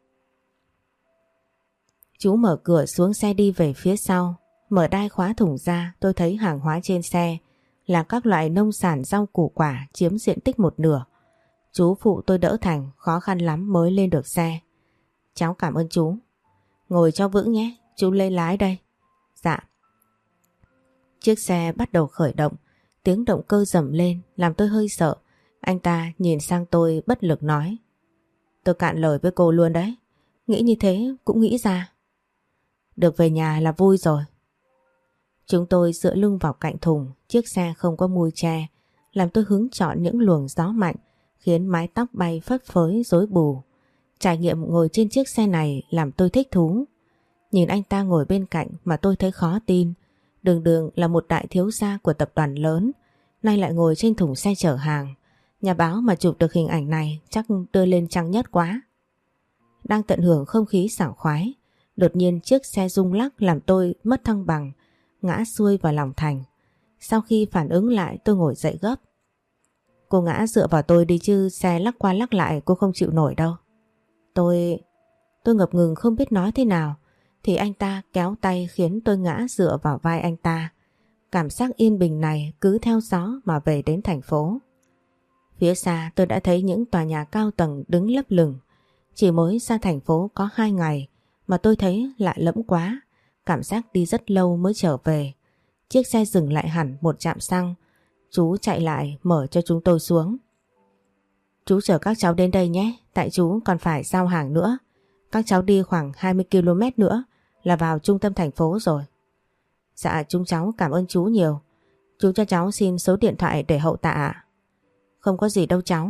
Chú mở cửa xuống xe đi về phía sau. Mở đai khóa thùng ra, tôi thấy hàng hóa trên xe là các loại nông sản rau củ quả chiếm diện tích một nửa. Chú phụ tôi đỡ Thành, khó khăn lắm mới lên được xe. Cháu cảm ơn chú. Ngồi cho vững nhé, chú lên lái đây. Dạ. Chiếc xe bắt đầu khởi động, tiếng động cơ rầm lên làm tôi hơi sợ. Anh ta nhìn sang tôi bất lực nói. Tôi cạn lời với cô luôn đấy. Nghĩ như thế cũng nghĩ ra. Được về nhà là vui rồi. Chúng tôi dựa lưng vào cạnh thùng, chiếc xe không có mui che, làm tôi hứng chọn những luồng gió mạnh, khiến mái tóc bay phất phới rối bù. Trải nghiệm ngồi trên chiếc xe này làm tôi thích thú. Nhìn anh ta ngồi bên cạnh mà tôi thấy khó tin. Đường đường là một đại thiếu gia của tập đoàn lớn, nay lại ngồi trên thùng xe chở hàng. Nhà báo mà chụp được hình ảnh này chắc đưa lên trang nhất quá. Đang tận hưởng không khí sảng khoái, đột nhiên chiếc xe rung lắc làm tôi mất thăng bằng, ngã xuôi vào lòng Thành. Sau khi phản ứng lại tôi ngồi dậy gấp. Cô ngã dựa vào tôi đi chứ xe lắc qua lắc lại cô không chịu nổi đâu. Tôi ngập ngừng không biết nói thế nào, thì anh ta kéo tay khiến tôi ngã dựa vào vai anh ta. Cảm giác yên bình này cứ theo gió mà về đến thành phố. Phía xa tôi đã thấy những tòa nhà cao tầng đứng lấp lửng. Chỉ mới ra thành phố có 2 ngày mà tôi thấy lạ lẫm quá. Cảm giác đi rất lâu mới trở về. Chiếc xe dừng lại hẳn một trạm xăng. Chú chạy lại mở cho chúng tôi xuống. Chú chở các cháu đến đây nhé, tại chú còn phải giao hàng nữa. Các cháu đi khoảng 20 km nữa là vào trung tâm thành phố rồi. Dạ chúng cháu cảm ơn chú nhiều. Chú cho cháu xin số điện thoại để hậu tạ ạ. Không có gì đâu cháu.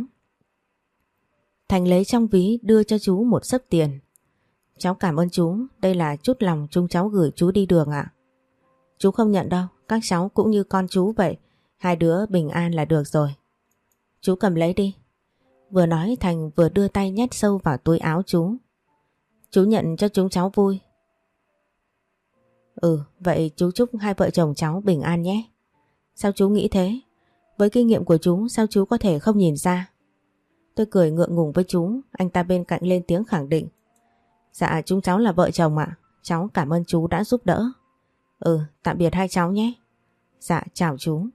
Thành lấy trong ví đưa cho chú một xấp tiền. Cháu cảm ơn chú, đây là chút lòng chúng cháu gửi chú đi đường ạ. Chú không nhận đâu, các cháu cũng như con chú vậy, hai đứa bình an là được rồi. Chú cầm lấy đi. Vừa nói Thành vừa đưa tay nhét sâu vào túi áo chú. Chú nhận cho chúng cháu vui. Vậy chú chúc hai vợ chồng cháu bình an nhé. Sao chú nghĩ thế? Với kinh nghiệm của chú sao chú có thể không nhìn ra? Tôi cười ngượng ngùng với chú, anh ta bên cạnh lên tiếng khẳng định. Dạ chúng cháu là vợ chồng ạ, cháu cảm ơn chú đã giúp đỡ. Tạm biệt hai cháu nhé. Dạ chào chú.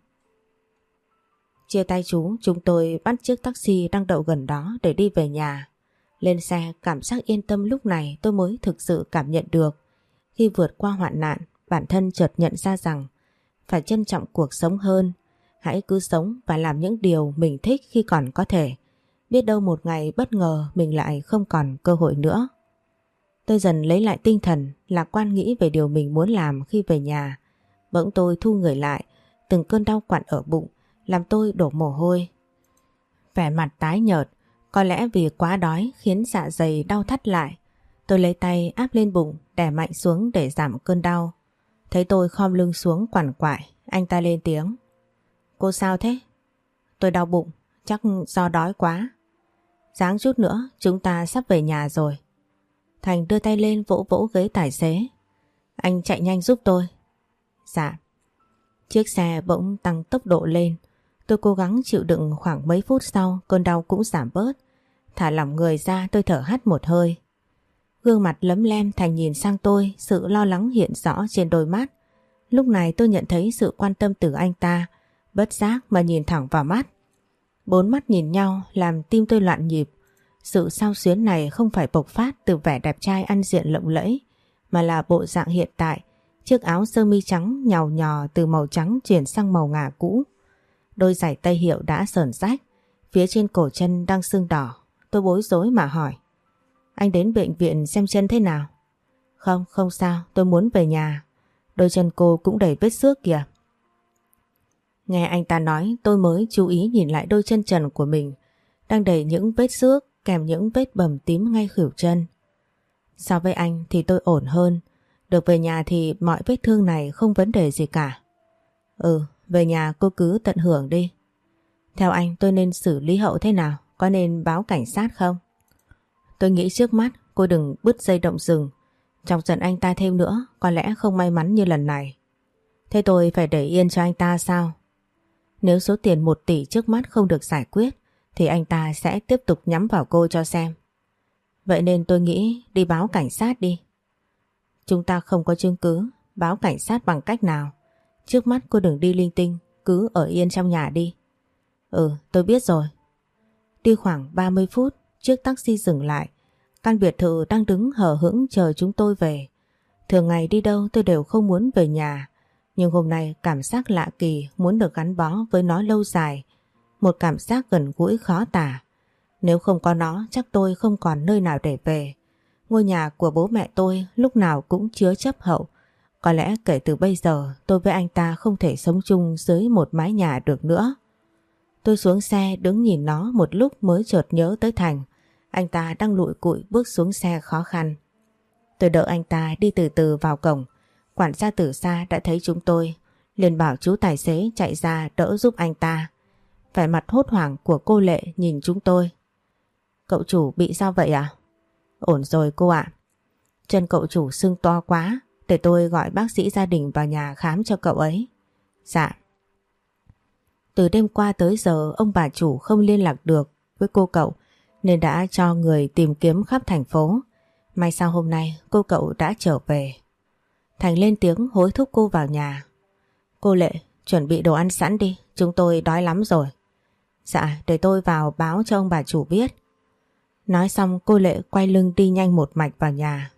Chia tay chú, chúng tôi bắt chiếc taxi đang đậu gần đó để đi về nhà. Lên xe, cảm giác yên tâm lúc này tôi mới thực sự cảm nhận được. Khi vượt qua hoạn nạn, bản thân chợt nhận ra rằng phải trân trọng cuộc sống hơn. Hãy cứ sống và làm những điều mình thích khi còn có thể. Biết đâu một ngày bất ngờ mình lại không còn cơ hội nữa. Tôi dần lấy lại tinh thần, lạc quan nghĩ về điều mình muốn làm khi về nhà. Bỗng tôi thu người lại, từng cơn đau quặn ở bụng làm tôi đổ mồ hôi. Vẻ mặt tái nhợt, có lẽ vì quá đói khiến dạ dày đau thắt lại. Tôi lấy tay áp lên bụng, đè mạnh xuống để giảm cơn đau. Thấy tôi khom lưng xuống quằn quại, anh ta lên tiếng. Cô sao thế? Tôi đau bụng, chắc do đói quá. Ráng chút nữa, chúng ta sắp về nhà rồi. Thành đưa tay lên vỗ vỗ ghế tài xế. Anh chạy nhanh giúp tôi. Dạ. Chiếc xe bỗng tăng tốc độ lên. Tôi cố gắng chịu đựng khoảng mấy phút sau cơn đau cũng giảm bớt. Thả lỏng người ra tôi thở hắt một hơi. Gương mặt lấm lem Thành nhìn sang tôi, sự lo lắng hiện rõ trên đôi mắt. Lúc này tôi nhận thấy sự quan tâm từ anh ta, bất giác mà nhìn thẳng vào mắt. 4 mắt nhìn nhau làm tim tôi loạn nhịp. Sự xao xuyến này không phải bộc phát từ vẻ đẹp trai ăn diện lộng lẫy, mà là bộ dạng hiện tại. Chiếc áo sơ mi trắng nhàu nhò từ màu trắng chuyển sang màu ngà cũ. Đôi giày tây hiệu đã sờn rách, phía trên cổ chân đang sưng đỏ. Tôi bối rối mà hỏi. Anh đến bệnh viện xem chân thế nào? Không sao, tôi muốn về nhà. Đôi chân cô cũng đầy vết xước kìa. Nghe anh ta nói tôi mới chú ý nhìn lại đôi chân trần của mình, đang đầy những vết xước kèm những vết bầm tím ngay khuỷu chân. So với anh thì tôi ổn hơn. Được về nhà thì mọi vết thương này không vấn đề gì cả. Ừ, về nhà cô cứ tận hưởng đi. Theo anh tôi nên xử lý Hậu thế nào? Có nên báo cảnh sát không? Tôi nghĩ trước mắt cô đừng bứt dây động rừng. Chọc giận anh ta thêm nữa, có lẽ không may mắn như lần này. Thế tôi phải để yên cho anh ta sao? Nếu số tiền 1 tỷ trước mắt không được giải quyết thì anh ta sẽ tiếp tục nhắm vào cô cho xem. Vậy nên tôi nghĩ đi báo cảnh sát đi. Chúng ta không có chứng cứ, báo cảnh sát bằng cách nào? Trước mắt cô đừng đi linh tinh, cứ ở yên trong nhà đi. Ừ, tôi biết rồi. Đi khoảng 30 phút, chiếc taxi dừng lại. Căn biệt thự đang đứng hờ hững chờ chúng tôi về. Thường ngày đi đâu tôi đều không muốn về nhà. Nhưng hôm nay cảm giác lạ kỳ muốn được gắn bó với nó lâu dài. Một cảm giác gần gũi khó tả. Nếu không có nó chắc tôi không còn nơi nào để về. Ngôi nhà của bố mẹ tôi lúc nào cũng chứa chấp Hậu. Có lẽ kể từ bây giờ tôi với anh ta không thể sống chung dưới một mái nhà được nữa. Tôi xuống xe đứng nhìn nó một lúc mới chợt nhớ tới Thành. Anh ta đang lụi cụi bước xuống xe khó khăn. Tôi đỡ anh ta đi từ từ vào cổng. Quản gia từ xa đã thấy chúng tôi, liền bảo chú tài xế chạy ra đỡ giúp anh ta. Vẻ mặt hốt hoảng của cô Lệ nhìn chúng tôi. Cậu chủ bị sao vậy à? Ổn rồi cô ạ. Chân cậu chủ sưng to quá, để tôi gọi bác sĩ gia đình vào nhà khám cho cậu ấy. Dạ. Từ đêm qua tới giờ ông bà chủ không liên lạc được với cô cậu nên đã cho người tìm kiếm khắp thành phố. May sao hôm nay cô cậu đã trở về. Thành lên tiếng hối thúc cô vào nhà. Cô Lệ, chuẩn bị đồ ăn sẵn đi, chúng tôi đói lắm rồi. Dạ, để tôi vào báo cho ông bà chủ biết. Nói xong cô Lệ quay lưng đi nhanh một mạch vào nhà.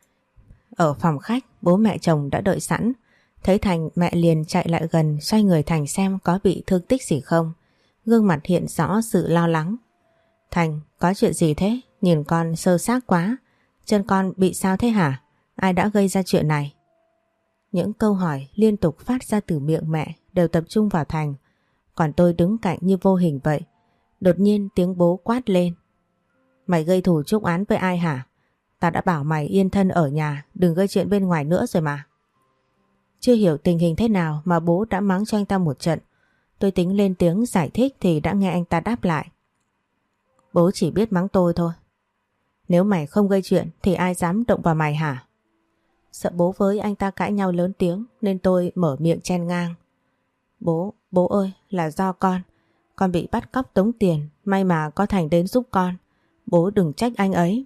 Ở phòng khách, bố mẹ chồng đã đợi sẵn. Thấy Thành, mẹ liền chạy lại gần xoay người Thành xem có bị thương tích gì không. Gương mặt hiện rõ sự lo lắng. Thành, có chuyện gì thế? Nhìn con sơ xác quá. Chân con bị sao thế hả? Ai đã gây ra chuyện này? Những câu hỏi liên tục phát ra từ miệng mẹ đều tập trung vào Thành. Còn tôi đứng cạnh như vô hình vậy. Đột nhiên tiếng bố quát lên. Mày gây thù chuốc oán với ai hả? Ta đã bảo mày yên thân ở nhà, đừng gây chuyện bên ngoài nữa rồi mà. Chưa hiểu tình hình thế nào mà bố đã mắng cho anh ta một trận. Tôi tính lên tiếng giải thích thì đã nghe anh ta đáp lại. Bố chỉ biết mắng tôi thôi. Nếu mày không gây chuyện thì ai dám động vào mày hả? Sợ bố với anh ta cãi nhau lớn tiếng nên tôi mở miệng chen ngang. Bố ơi, là do con bị bắt cóc tống tiền, may mà có Thành đến giúp con. Bố đừng trách anh ấy.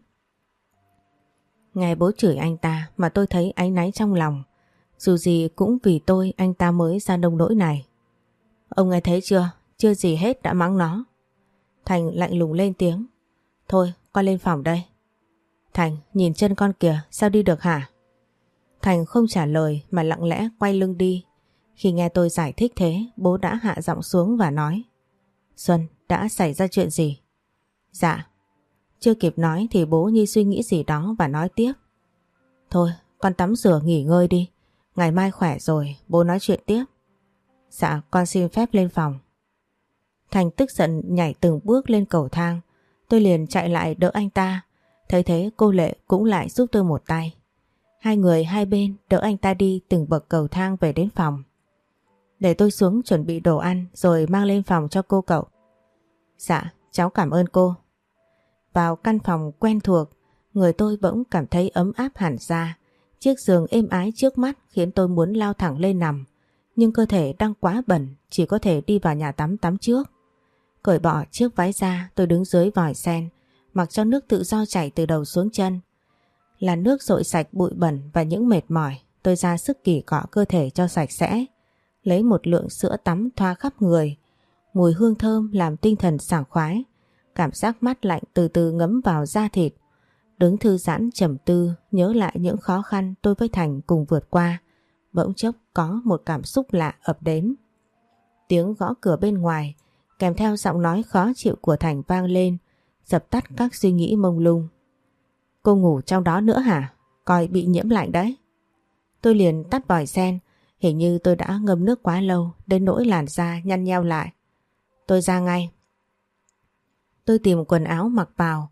Nghe bố chửi anh ta mà tôi thấy áy náy trong lòng. Dù gì cũng vì tôi anh ta mới ra nông nỗi này. Ông nghe thấy chưa? Chưa gì hết đã mắng nó. Thành lạnh lùng lên tiếng. Thôi con lên phòng đây. Thành, nhìn chân con kìa, sao đi được hả? Thành không trả lời mà lặng lẽ quay lưng đi. Khi nghe tôi giải thích thế, bố đã hạ giọng xuống và nói. Xuân, đã xảy ra chuyện gì? Dạ. Chưa kịp nói thì bố như suy nghĩ gì đó và nói tiếp. Thôi, con tắm rửa nghỉ ngơi đi. Ngày mai khỏe rồi, bố nói chuyện tiếp. Dạ, con xin phép lên phòng. Thành tức giận nhảy từng bước lên cầu thang. Tôi liền chạy lại đỡ anh ta. Thấy thế cô Lệ cũng lại giúp tôi một tay. Hai người hai bên đỡ anh ta đi từng bậc cầu thang về đến phòng. Để tôi xuống chuẩn bị đồ ăn rồi mang lên phòng cho cô cậu. Dạ, cháu cảm ơn cô. Vào căn phòng quen thuộc, người tôi bỗng cảm thấy ấm áp hẳn ra. Chiếc giường êm ái trước mắt khiến tôi muốn lao thẳng lên nằm. Nhưng cơ thể đang quá bẩn, chỉ có thể đi vào nhà tắm trước. Cởi bỏ chiếc váy ra, tôi đứng dưới vòi sen, mặc cho nước tự do chảy từ đầu xuống chân. Là nước dội sạch bụi bẩn và những mệt mỏi, tôi ra sức kỳ cọ cơ thể cho sạch sẽ. Lấy một lượng sữa tắm thoa khắp người. Mùi hương thơm làm tinh thần sảng khoái. Cảm giác mát lạnh từ từ ngấm vào da thịt. Đứng thư giãn trầm tư, nhớ lại những khó khăn tôi với Thành cùng vượt qua. Bỗng chốc có một cảm xúc lạ ập đến. Tiếng gõ cửa bên ngoài, kèm theo giọng nói khó chịu của Thành vang lên, dập tắt các suy nghĩ mông lung. Cô ngủ trong đó nữa hả? Coi bị nhiễm lạnh đấy. Tôi liền tắt vòi sen, hình như tôi đã ngâm nước quá lâu đến nỗi làn da nhăn nheo lại. Tôi ra ngay. Tôi tìm quần áo mặc vào,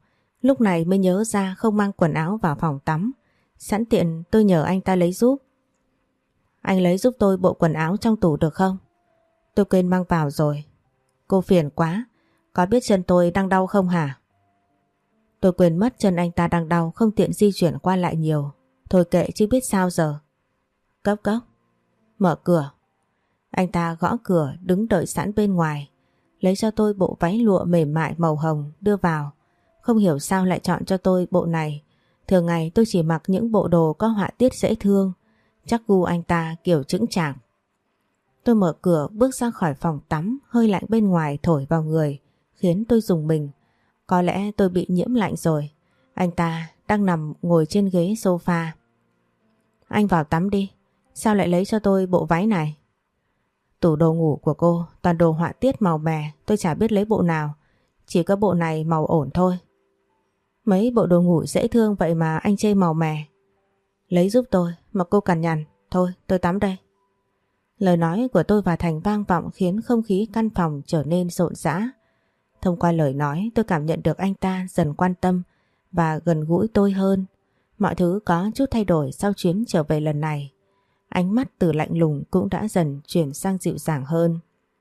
Lúc này mới nhớ ra không mang quần áo vào phòng tắm. Sẵn tiện tôi nhờ anh ta lấy giúp. Anh lấy giúp tôi bộ quần áo trong tủ được không? Tôi quên mang vào rồi. Cô phiền quá. Có biết chân tôi đang đau không hả? Tôi quên mất chân anh ta đang đau, không tiện di chuyển qua lại nhiều. Thôi kệ chứ biết sao giờ. Cốc cốc. Mở cửa. Anh ta gõ cửa đứng đợi sẵn bên ngoài. Lấy cho tôi bộ váy lụa mềm mại màu hồng đưa vào. Không hiểu sao lại chọn cho tôi bộ này. Thường ngày tôi chỉ mặc những bộ đồ có họa tiết dễ thương. Chắc gu anh ta kiểu chững chạc. Tôi mở cửa bước ra khỏi phòng tắm, hơi lạnh bên ngoài thổi vào người, khiến tôi rùng mình. Có lẽ tôi bị nhiễm lạnh rồi. Anh ta đang nằm ngồi trên ghế sofa. Anh vào tắm đi. Sao lại lấy cho tôi bộ váy này? Tủ đồ ngủ của cô toàn đồ họa tiết màu mè, tôi chả biết lấy bộ nào. Chỉ có bộ này màu ổn thôi. Mấy bộ đồ ngủ dễ thương vậy mà anh chê màu mè. Lấy giúp tôi mà cô cằn nhằn. Thôi tôi tắm đây. Lời nói của tôi và Thành vang vọng khiến không khí căn phòng trở nên rộn rã. Thông qua lời nói tôi cảm nhận được anh ta dần quan tâm và gần gũi tôi hơn. Mọi thứ có chút thay đổi sau chuyến trở về lần này. Ánh mắt từ lạnh lùng cũng đã dần chuyển sang dịu dàng hơn.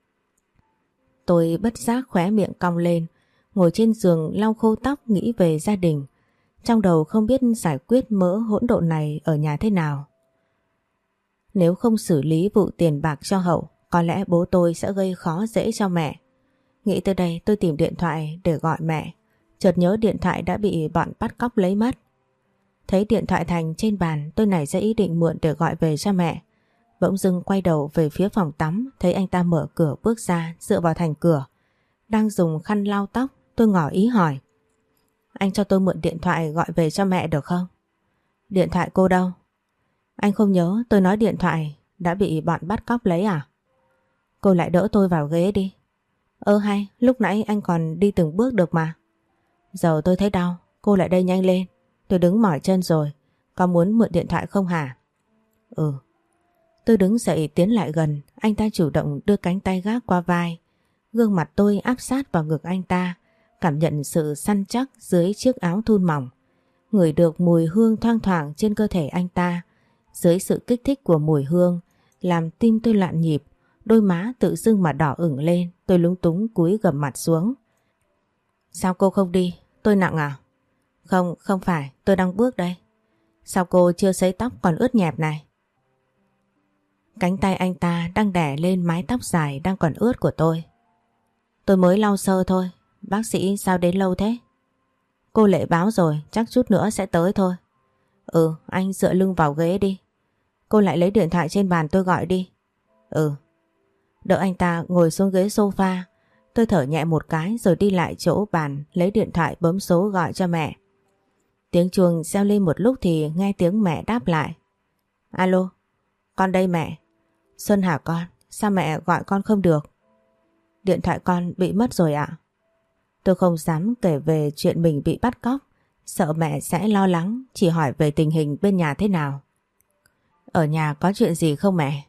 Tôi bất giác khóe miệng cong lên, ngồi trên giường lau khô tóc nghĩ về gia đình. Trong đầu không biết giải quyết mớ hỗn độn này ở nhà thế nào. Nếu không xử lý vụ tiền bạc cho Hậu, có lẽ bố tôi sẽ gây khó dễ cho mẹ. Nghĩ tới đây tôi tìm điện thoại để gọi mẹ. Chợt nhớ điện thoại đã bị bọn bắt cóc lấy mất. Thấy điện thoại Thành trên bàn, tôi nảy ra ý định mượn để gọi về cho mẹ. Bỗng dưng quay đầu về phía phòng tắm, thấy anh ta mở cửa bước ra dựa vào thành cửa. Đang dùng khăn lau tóc, tôi ngỏ ý hỏi. Anh cho tôi mượn điện thoại gọi về cho mẹ được không? Điện thoại cô đâu? Anh không nhớ tôi nói điện thoại đã bị bọn bắt cóc lấy à? Cô lại đỡ tôi vào ghế đi. Hay, lúc nãy anh còn đi từng bước được mà. Giờ tôi thấy đau, cô lại đây nhanh lên. Tôi đứng mỏi chân rồi, có muốn mượn điện thoại không hả? Ừ. Tôi đứng dậy tiến lại gần, anh ta chủ động đưa cánh tay gác qua vai. Gương mặt tôi áp sát vào ngực anh ta, cảm nhận sự săn chắc dưới chiếc áo thun mỏng. Ngửi được mùi hương thoang thoảng trên cơ thể anh ta. Dưới sự kích thích của mùi hương, làm tim tôi loạn nhịp, đôi má tự dưng mà đỏ ửng lên, tôi lúng túng cúi gằm mặt xuống. Sao cô không đi? Tôi nặng à? Không, không phải, tôi đang bước đây. Sao cô chưa sấy tóc còn ướt nhẹp này? Cánh tay anh ta đang đè lên mái tóc dài đang còn ướt của tôi. Tôi mới lau sơ thôi, bác sĩ sao đến lâu thế? Cô Lệ báo rồi, chắc chút nữa sẽ tới thôi. Ừ, anh dựa lưng vào ghế đi. Cô lại lấy điện thoại trên bàn tôi gọi đi. Ừ. Đợi anh ta ngồi xuống ghế sofa, tôi thở nhẹ một cái rồi đi lại chỗ bàn lấy điện thoại bấm số gọi cho mẹ. Tiếng chuông reo lên một lúc thì nghe tiếng mẹ đáp lại. Alo, con đây mẹ. Xuân hả con, sao mẹ gọi con không được? Điện thoại con bị mất rồi ạ. Tôi không dám kể về chuyện mình bị bắt cóc, sợ mẹ sẽ lo lắng, chỉ hỏi về tình hình bên nhà thế nào. Ở nhà có chuyện gì không mẹ?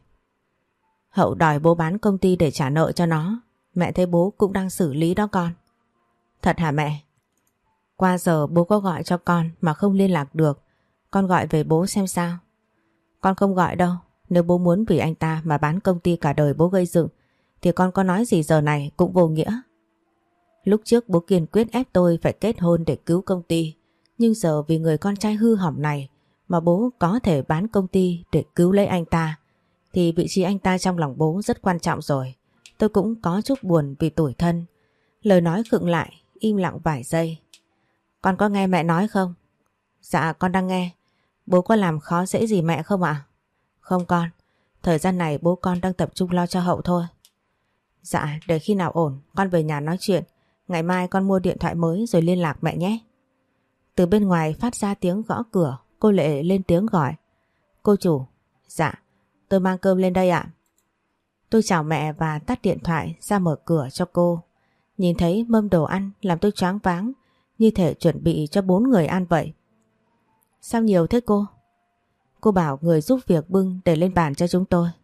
Hậu đòi bố bán công ty để trả nợ cho nó. Mẹ thấy bố cũng đang xử lý đó con. Thật hả mẹ? Qua giờ bố có gọi cho con mà không liên lạc được. Con gọi về bố xem sao. Con không gọi đâu. Nếu bố muốn vì anh ta mà bán công ty cả đời bố gây dựng thì con có nói gì giờ này cũng vô nghĩa. Lúc trước bố kiên quyết ép tôi phải kết hôn để cứu công ty. Nhưng giờ vì người con trai hư hỏng này mà bố có thể bán công ty để cứu lấy anh ta, thì vị trí anh ta trong lòng bố rất quan trọng rồi. Tôi cũng có chút buồn vì tủi thân. Lời nói khựng lại, im lặng vài giây. Con có nghe mẹ nói không? Dạ con đang nghe. Bố có làm khó dễ gì mẹ không ạ? Không con, thời gian này bố con đang tập trung lo cho Hậu thôi. Dạ, để khi nào ổn con về nhà nói chuyện. Ngày mai con mua điện thoại mới rồi liên lạc mẹ nhé. Từ bên ngoài phát ra tiếng gõ cửa. Cô Lệ lên tiếng gọi. Cô chủ. Dạ, tôi mang cơm lên đây ạ. Tôi chào mẹ và tắt điện thoại ra mở cửa cho cô. Nhìn thấy mâm đồ ăn làm tôi choáng váng, như thể chuẩn bị cho 4 người ăn vậy. Sao nhiều thế cô? Cô bảo người giúp việc bưng để lên bàn cho chúng tôi.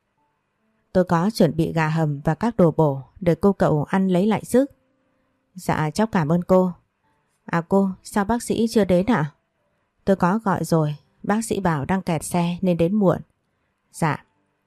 Tôi có chuẩn bị gà hầm và các đồ bổ để cô cậu ăn lấy lại sức. Dạ cháu cảm ơn cô. À cô, sao bác sĩ chưa đến ạ? Tôi có gọi rồi, bác sĩ bảo đang kẹt xe nên đến muộn. Dạ.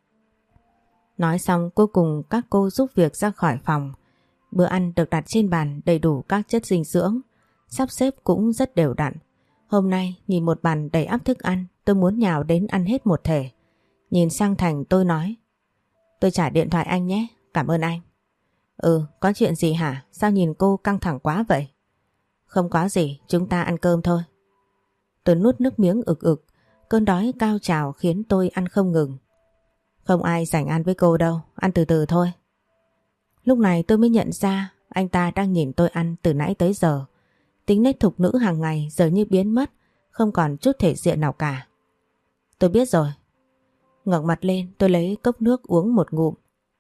Nói xong cuối cùng các cô giúp việc ra khỏi phòng. Bữa ăn được đặt trên bàn đầy đủ các chất dinh dưỡng, sắp xếp cũng rất đều đặn. Hôm nay nhìn một bàn đầy ắp thức ăn, tôi muốn nhào đến ăn hết một thể. Nhìn sang Thành tôi nói, tôi trả điện thoại anh nhé, cảm ơn anh. Ừ, có chuyện gì hả? Sao nhìn cô căng thẳng quá vậy? Không có gì, chúng ta ăn cơm thôi. Tôi nuốt nước miếng ực ực, cơn đói cao trào khiến tôi ăn không ngừng. Không ai rảnh ăn với cô đâu, ăn từ từ thôi. Lúc này tôi mới nhận ra anh ta đang nhìn tôi ăn từ nãy tới giờ. Tính nết thục nữ hàng ngày giờ như biến mất, không còn chút thể diện nào cả. Tôi biết rồi. Ngẩng mặt lên tôi lấy cốc nước uống một ngụm.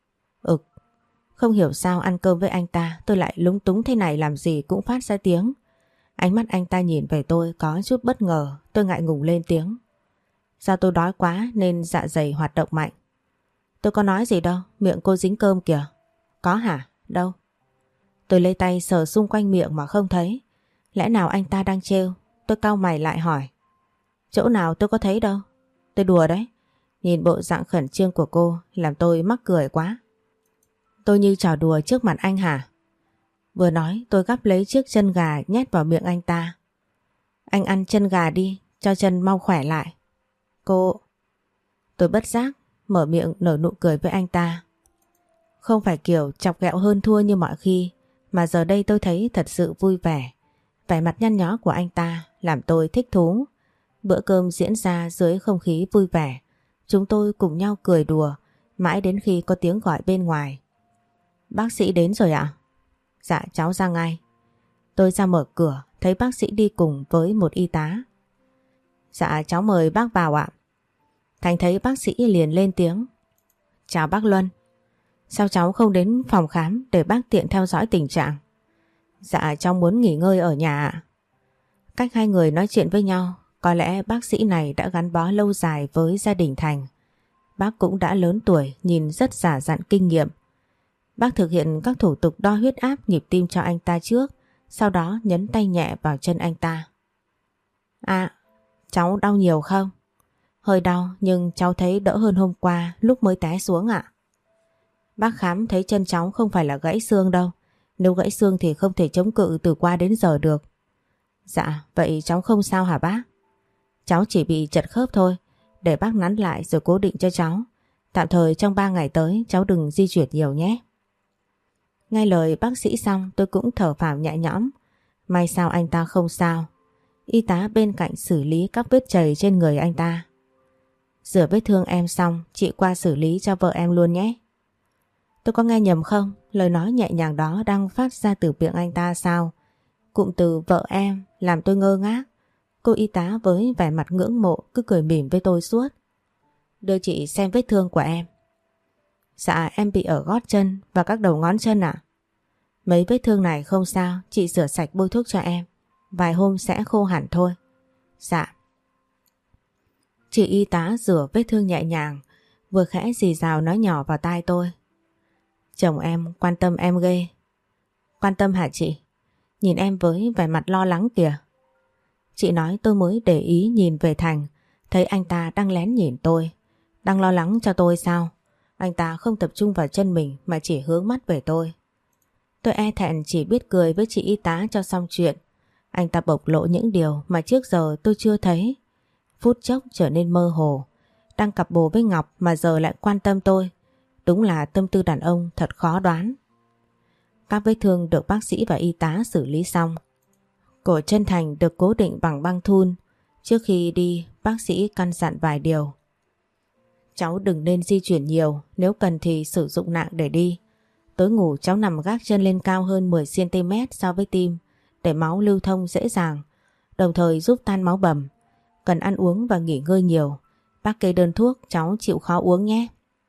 Không hiểu sao ăn cơm với anh ta tôi lại lúng túng thế này, làm gì cũng phát ra tiếng. Ánh mắt anh ta nhìn về tôi có chút bất ngờ, tôi ngại ngùng lên tiếng. Do tôi đói quá nên dạ dày hoạt động mạnh. Tôi có nói gì đâu, miệng cô dính cơm kìa. Có hả? Đâu? Tôi lấy tay sờ xung quanh miệng mà không thấy. Lẽ nào anh ta đang trêu? Tôi cau mày lại hỏi. Chỗ nào tôi có thấy đâu. Tôi đùa đấy. Nhìn bộ dạng khẩn trương của cô làm tôi mắc cười quá. Tôi như trò đùa trước mặt anh hả? Vừa nói tôi gắp lấy chiếc chân gà nhét vào miệng anh ta. Anh ăn chân gà đi, cho chân mau khỏe lại. Cô... Tôi bất giác mở miệng nở nụ cười với anh ta. Không phải kiểu chọc ghẹo hơn thua như mọi khi, mà giờ đây tôi thấy thật sự vui vẻ. Vẻ mặt nhăn nhó của anh ta làm tôi thích thú. Bữa cơm diễn ra dưới không khí vui vẻ. Chúng tôi cùng nhau cười đùa, mãi đến khi có tiếng gọi bên ngoài. Bác sĩ đến rồi ạ? Dạ cháu ra ngay. Tôi ra mở cửa, thấy bác sĩ đi cùng với một y tá. Dạ cháu mời bác vào ạ. Thành thấy bác sĩ liền lên tiếng. Chào bác Luân. Sao cháu không đến phòng khám để bác tiện theo dõi tình trạng? Dạ cháu muốn nghỉ ngơi ở nhà ạ. Cách hai người nói chuyện với nhau, có lẽ bác sĩ này đã gắn bó lâu dài với gia đình Thành. Bác cũng đã lớn tuổi, nhìn rất già dặn kinh nghiệm. Bác thực hiện các thủ tục đo huyết áp, nhịp tim cho anh ta trước, sau đó nhấn tay nhẹ vào chân anh ta. À, cháu đau nhiều không? Hơi đau nhưng cháu thấy đỡ hơn hôm qua lúc mới té xuống ạ. Bác khám thấy chân cháu không phải là gãy xương đâu. Nếu gãy xương thì không thể chống cự từ qua đến giờ được. Dạ, vậy cháu không sao hả bác? Cháu chỉ bị chật khớp thôi, để bác nắn lại rồi cố định cho cháu. Tạm thời trong 3 ngày tới cháu đừng di chuyển nhiều nhé. Nghe lời bác sĩ xong tôi cũng thở phào nhẹ nhõm. May sao anh ta không sao. Y tá bên cạnh xử lý các vết chày trên người anh ta. Rửa vết thương em xong, chị qua xử lý cho vợ em luôn nhé. Tôi có nghe nhầm không? Lời nói nhẹ nhàng đó đang phát ra từ miệng anh ta sao? Cụm từ vợ em làm tôi ngơ ngác. Cô y tá với vẻ mặt ngưỡng mộ cứ cười mỉm với tôi suốt. Đưa chị xem vết thương của em. Dạ em bị ở gót chân và các đầu ngón chân ạ. Mấy vết thương này không sao, chị rửa sạch bôi thuốc cho em. Vài hôm sẽ khô hẳn thôi. Dạ. Chị y tá rửa vết thương nhẹ nhàng, vừa khẽ rì rào nói nhỏ vào tai tôi. Chồng em quan tâm em ghê. Quan tâm hả chị? Nhìn em với vẻ mặt lo lắng kìa. Chị nói tôi mới để ý nhìn về Thành, thấy anh ta đang lén nhìn tôi. Đang lo lắng cho tôi sao? Anh ta không tập trung vào chân mình mà chỉ hướng mắt về tôi. Tôi e thẹn chỉ biết cười với chị y tá cho xong chuyện. Anh ta bộc lộ những điều mà trước giờ tôi chưa thấy. Phút chốc trở nên mơ hồ. Đang cặp bồ với Ngọc mà giờ lại quan tâm tôi. Đúng là tâm tư đàn ông thật khó đoán. Các vết thương được bác sĩ và y tá xử lý xong. Cổ chân Thành được cố định bằng băng thun. Trước khi đi, bác sĩ căn dặn vài điều. Cháu đừng nên di chuyển nhiều, nếu cần thì sử dụng nạng để đi. Tối ngủ cháu nằm gác chân lên cao hơn 10cm so với tim, để máu lưu thông dễ dàng, đồng thời giúp tan máu bầm. Cần ăn uống và nghỉ ngơi nhiều. Bác kê đơn thuốc, cháu chịu khó uống nhé.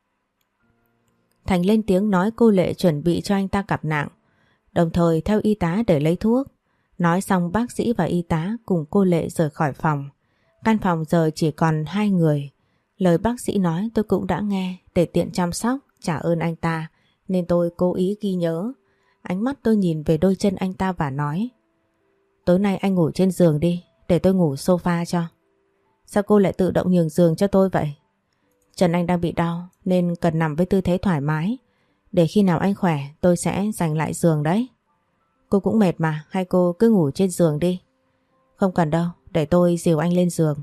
Thành lên tiếng nói cô Lệ chuẩn bị cho anh ta cặp nạng, đồng thời theo y tá để lấy thuốc. Nói xong bác sĩ và y tá cùng cô Lệ rời khỏi phòng. Căn phòng giờ chỉ còn 2 người. Lời bác sĩ nói tôi cũng đã nghe, để tiện chăm sóc, trả ơn anh ta, nên tôi cố ý ghi nhớ. Ánh mắt tôi nhìn về đôi chân anh ta và nói. tối nay anh ngủ trên giường đi, để tôi ngủ sofa cho. Sao cô lại tự động nhường giường cho tôi vậy? Chân anh đang bị đau nên cần nằm với tư thế thoải mái. Để khi nào anh khỏe tôi sẽ giành lại giường đấy. Cô cũng mệt mà, hay cô cứ ngủ trên giường đi. Không cần đâu, để tôi dìu anh lên giường.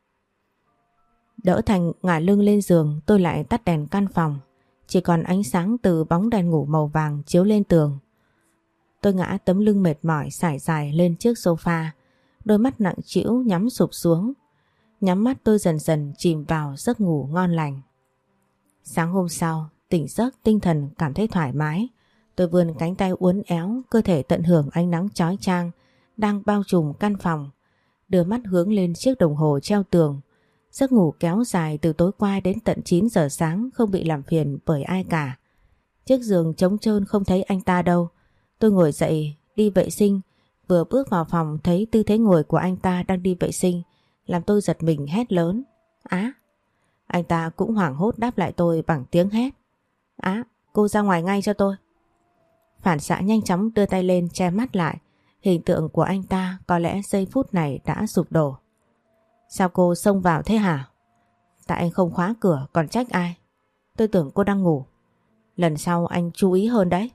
Đỡ Thành ngả lưng lên giường, tôi lại tắt đèn căn phòng. Chỉ còn ánh sáng từ bóng đèn ngủ màu vàng chiếu lên tường. Tôi ngã tấm lưng mệt mỏi sải dài lên chiếc sofa. Đôi mắt nặng trĩu nhắm sụp xuống. Nhắm mắt tôi dần dần chìm vào giấc ngủ ngon lành. Sáng hôm sau, tỉnh giấc tinh thần cảm thấy thoải mái. Tôi vươn cánh tay uốn éo, cơ thể tận hưởng ánh nắng chói chang đang bao trùm căn phòng. Đưa mắt hướng lên chiếc đồng hồ treo tường. Giấc ngủ kéo dài từ tối qua đến tận 9 giờ sáng không bị làm phiền bởi ai cả. Chiếc giường trống trơn không thấy anh ta đâu. Tôi ngồi dậy đi vệ sinh, vừa bước vào phòng thấy tư thế ngồi của anh ta đang đi vệ sinh, làm tôi giật mình hét lớn. Á! Anh ta cũng hoảng hốt đáp lại tôi bằng tiếng hét. Á! Cô ra ngoài ngay cho tôi. Phản xạ nhanh chóng đưa tay lên che mắt lại. Hình tượng của anh ta có lẽ giây phút này đã sụp đổ. Sao cô xông vào thế hả? Tại anh không khóa cửa còn trách ai? Tôi tưởng cô đang ngủ. Lần sau anh chú ý hơn đấy.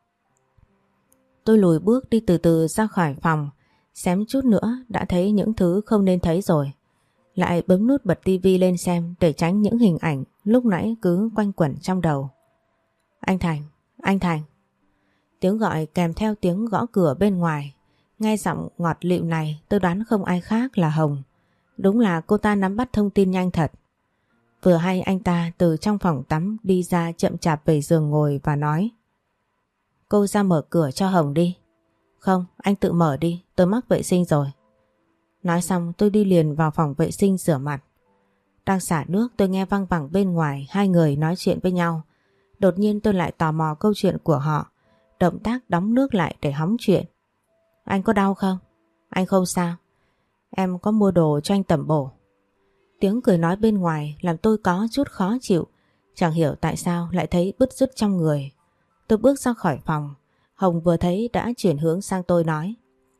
Tôi lùi bước đi từ từ ra khỏi phòng. Xém chút nữa đã thấy những thứ không nên thấy rồi. Lại bấm nút bật tivi lên xem để tránh những hình ảnh lúc nãy cứ quanh quẩn trong đầu. Anh Thành, anh Thành. Tiếng gọi kèm theo tiếng gõ cửa bên ngoài. Nghe giọng ngọt lịm này tôi đoán không ai khác là Hồng. Đúng là cô ta nắm bắt thông tin nhanh thật. Vừa hay anh ta từ trong phòng tắm đi ra chậm chạp về giường ngồi và nói. Cô ra mở cửa cho Hồng đi. Không, anh tự mở đi, tôi mắc vệ sinh rồi. Nói xong tôi đi liền vào phòng vệ sinh rửa mặt. Đang xả nước tôi nghe văng vẳng bên ngoài hai người nói chuyện với nhau. Đột nhiên tôi lại tò mò câu chuyện của họ. Động tác đóng nước lại để hóng chuyện. Anh có đau không? Anh không sao. Em có mua đồ cho anh tẩm bổ. Tiếng cười nói bên ngoài làm tôi có chút khó chịu. Chẳng hiểu tại sao lại thấy bứt rứt trong người. Tôi bước ra khỏi phòng. Hồng vừa thấy đã chuyển hướng sang tôi nói.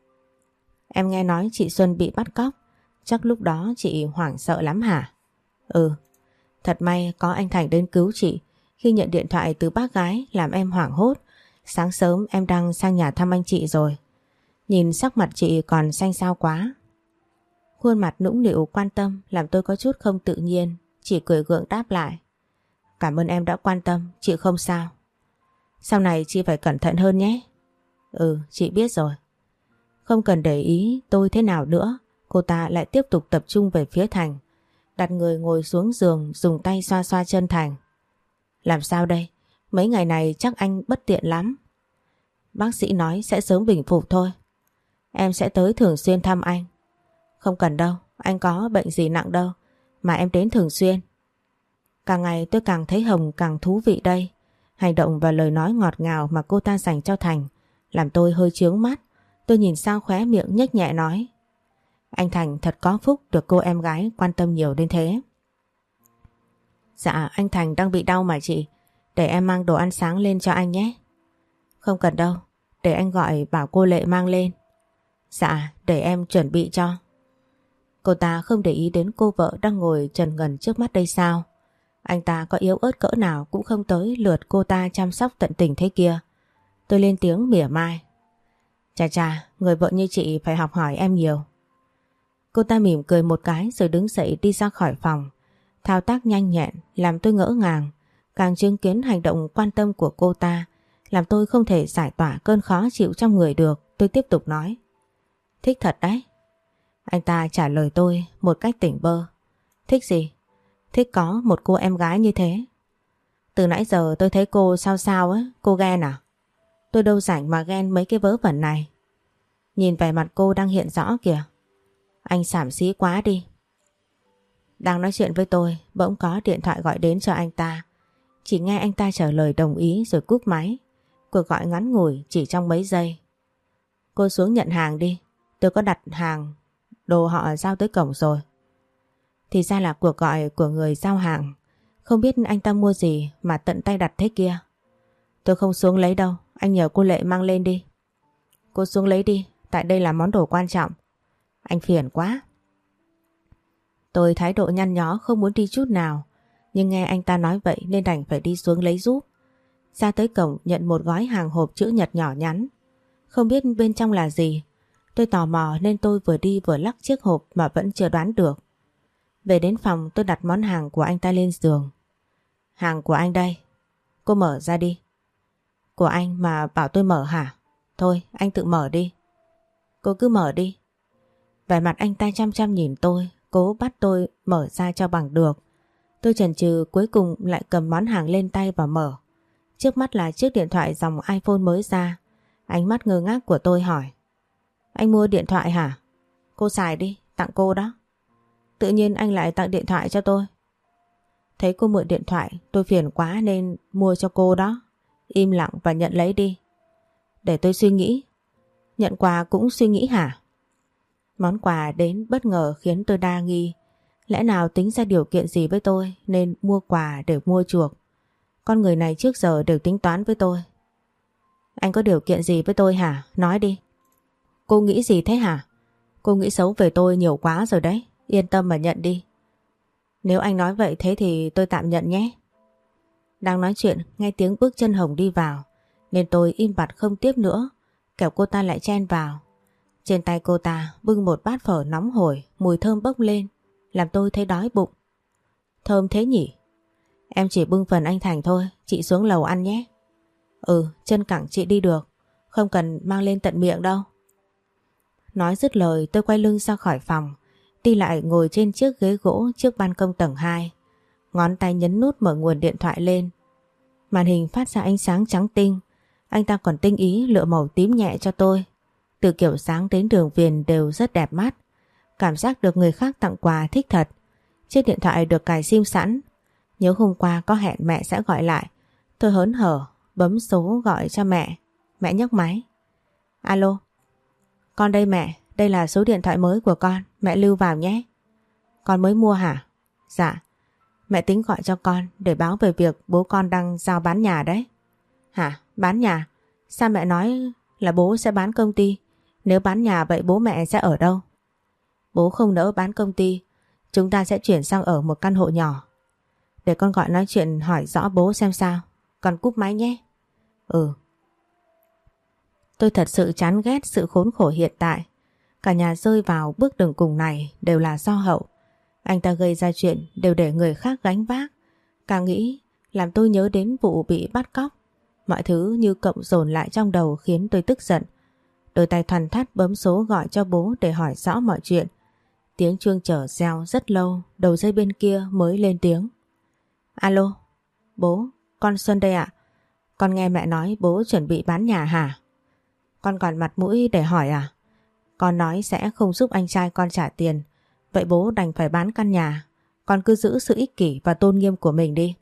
Em nghe nói chị Xuân bị bắt cóc. Chắc lúc đó chị hoảng sợ lắm hả? Ừ. Thật may có anh Thành đến cứu chị. Khi nhận điện thoại từ bác gái làm em hoảng hốt. Sáng sớm em đang sang nhà thăm anh chị rồi. Nhìn sắc mặt chị còn xanh xao quá. Khuôn mặt nũng nịu quan tâm làm tôi có chút không tự nhiên. Chỉ cười gượng đáp lại. Cảm ơn em đã quan tâm, chị không sao. Sau này chị phải cẩn thận hơn nhé. Ừ, chị biết rồi. Không cần để ý tôi thế nào nữa. Cô ta lại tiếp tục tập trung về phía Thành. Đặt người ngồi xuống giường dùng tay xoa xoa chân Thành. Làm sao đây? Mấy ngày này chắc anh bất tiện lắm. Bác sĩ nói sẽ sớm bình phục thôi. Em sẽ tới thường xuyên thăm anh. Không cần đâu, anh có bệnh gì nặng đâu mà em đến thường xuyên. Càng ngày tôi càng thấy Hồng càng thú vị đây. Hành động và lời nói ngọt ngào mà cô ta dành cho Thành làm tôi hơi chướng mắt. Tôi nhìn sang khóe miệng nhếch nhẹ nói. Anh Thành thật có phúc được cô em gái quan tâm nhiều đến thế. Dạ anh Thành đang bị đau mà chị. Để em mang đồ ăn sáng lên cho anh nhé. Không cần đâu, để anh gọi bảo cô Lệ mang lên. Dạ, để em chuẩn bị cho. Cô ta không để ý đến cô vợ đang ngồi trần ngần trước mắt đây sao? Anh ta có yếu ớt cỡ nào cũng không tới lượt cô ta chăm sóc tận tình thế kia. Tôi lên tiếng mỉa mai. Chà chà, người vợ như chị phải học hỏi em nhiều. Cô ta mỉm cười một cái rồi đứng dậy đi ra khỏi phòng. Thao tác nhanh nhẹn làm tôi ngỡ ngàng. Càng chứng kiến hành động quan tâm của cô ta làm tôi không thể giải tỏa cơn khó chịu trong người được. Tôi tiếp tục nói. Thích thật đấy. Anh ta trả lời tôi một cách tỉnh bơ. Thích gì? Thích có một cô em gái như thế. Từ nãy giờ tôi thấy cô sao sao ấy. Cô ghen à? Tôi đâu rảnh mà ghen mấy cái vớ vẩn này. Nhìn vẻ mặt cô đang hiện rõ kìa. Anh xảm xí quá đi. Đang nói chuyện với tôi bỗng có điện thoại gọi đến cho anh ta. Chỉ nghe anh ta trả lời đồng ý rồi cúp máy. Cuộc gọi ngắn ngủi chỉ trong mấy giây. Cô xuống nhận hàng đi. Tôi có đặt hàng. Đồ họ giao tới cổng rồi. Thì ra là cuộc gọi của người giao hàng. Không biết anh ta mua gì mà tận tay đặt thế kia. Tôi không xuống lấy đâu. Anh nhờ cô Lệ mang lên đi. Cô xuống lấy đi. tại đây là món đồ quan trọng. Anh phiền quá. Tôi thái độ nhăn nhó không muốn đi chút nào, nhưng nghe anh ta nói vậy nên đành phải đi xuống lấy giúp. Ra tới cổng nhận một gói hàng hộp chữ nhật nhỏ nhắn. Không biết bên trong là gì. Tôi tò mò nên tôi vừa đi vừa lắc chiếc hộp mà vẫn chưa đoán được. Về đến phòng tôi đặt món hàng của anh ta lên giường. Hàng của anh đây. Cô mở ra đi. Của anh mà bảo tôi mở hả? Thôi anh tự mở đi. Cô cứ mở đi. Vẻ mặt anh ta chăm chăm nhìn tôi, cố bắt tôi mở ra cho bằng được. Tôi chần chừ cuối cùng lại cầm món hàng lên tay và mở. Trước mắt là chiếc điện thoại dòng iPhone mới ra. Ánh mắt ngơ ngác của tôi hỏi. Anh mua điện thoại hả? Cô xài đi, tặng cô đó. Tự nhiên anh lại tặng điện thoại cho tôi. Thấy cô mượn điện thoại tôi phiền quá nên mua cho cô đó. Im lặng và nhận lấy đi. Để tôi suy nghĩ. Nhận quà cũng suy nghĩ hả? Món quà đến bất ngờ khiến tôi đa nghi. Lẽ nào tính ra điều kiện gì với tôi nên mua quà để mua chuộc. Con người này trước giờ đều tính toán với tôi. Anh có điều kiện gì với tôi hả? Nói đi. Cô nghĩ gì thế hả? Cô nghĩ xấu về tôi nhiều quá rồi đấy. Yên tâm mà nhận đi. Nếu anh nói vậy thế thì tôi tạm nhận nhé. Đang nói chuyện nghe tiếng bước chân Hồng đi vào nên tôi im bặt không tiếp nữa, kẻo cô ta lại chen vào. Trên tay cô ta bưng một bát phở nóng hổi, mùi thơm bốc lên làm tôi thấy đói bụng. Thơm thế nhỉ? Em chỉ bưng phần anh Thành thôi, chị xuống lầu ăn nhé. Ừ, chân cẳng chị đi được, không cần mang lên tận miệng đâu. Nói dứt lời tôi quay lưng ra khỏi phòng, đi lại ngồi trên chiếc ghế gỗ trước ban công tầng 2. Ngón tay nhấn nút mở nguồn điện thoại lên. Màn hình phát ra ánh sáng trắng tinh. Anh ta còn tinh ý lựa màu tím nhẹ cho tôi. Từ kiểu sáng đến đường viền đều rất đẹp mắt. Cảm giác được người khác tặng quà thích thật. Chiếc điện thoại được cài sim sẵn. Nhớ hôm qua có hẹn mẹ sẽ gọi lại. Tôi hớn hở bấm số gọi cho mẹ. Mẹ nhấc máy. Alo. Con đây mẹ, đây là số điện thoại mới của con, mẹ lưu vào nhé. Con mới mua hả? Dạ. Mẹ tính gọi cho con để báo về việc bố con đang giao bán nhà đấy. Hả? Bán nhà? Sao mẹ nói là bố sẽ bán công ty? Nếu bán nhà vậy bố mẹ sẽ ở đâu? Bố không nỡ bán công ty, chúng ta sẽ chuyển sang ở một căn hộ nhỏ. Để con gọi nói chuyện hỏi rõ bố xem sao. Con cúp máy nhé. Ừ. Tôi thật sự chán ghét sự khốn khổ hiện tại. Cả nhà rơi vào bước đường cùng này đều là do Hậu. Anh ta gây ra chuyện đều để người khác gánh vác. Càng nghĩ làm tôi nhớ đến vụ bị bắt cóc. Mọi thứ như cộng dồn lại trong đầu khiến tôi tức giận. Đôi tay thoăn thoắt bấm số gọi cho bố để hỏi rõ mọi chuyện. Tiếng chuông chờ reo rất lâu, đầu dây bên kia mới lên tiếng. Alo, bố, con Xuân đây ạ. Con nghe mẹ nói bố chuẩn bị bán nhà hả? Con còn mặt mũi để hỏi à? Con nói sẽ không giúp anh trai con trả tiền. Vậy bố đành phải bán căn nhà. Con cứ giữ sự ích kỷ và tôn nghiêm của mình đi.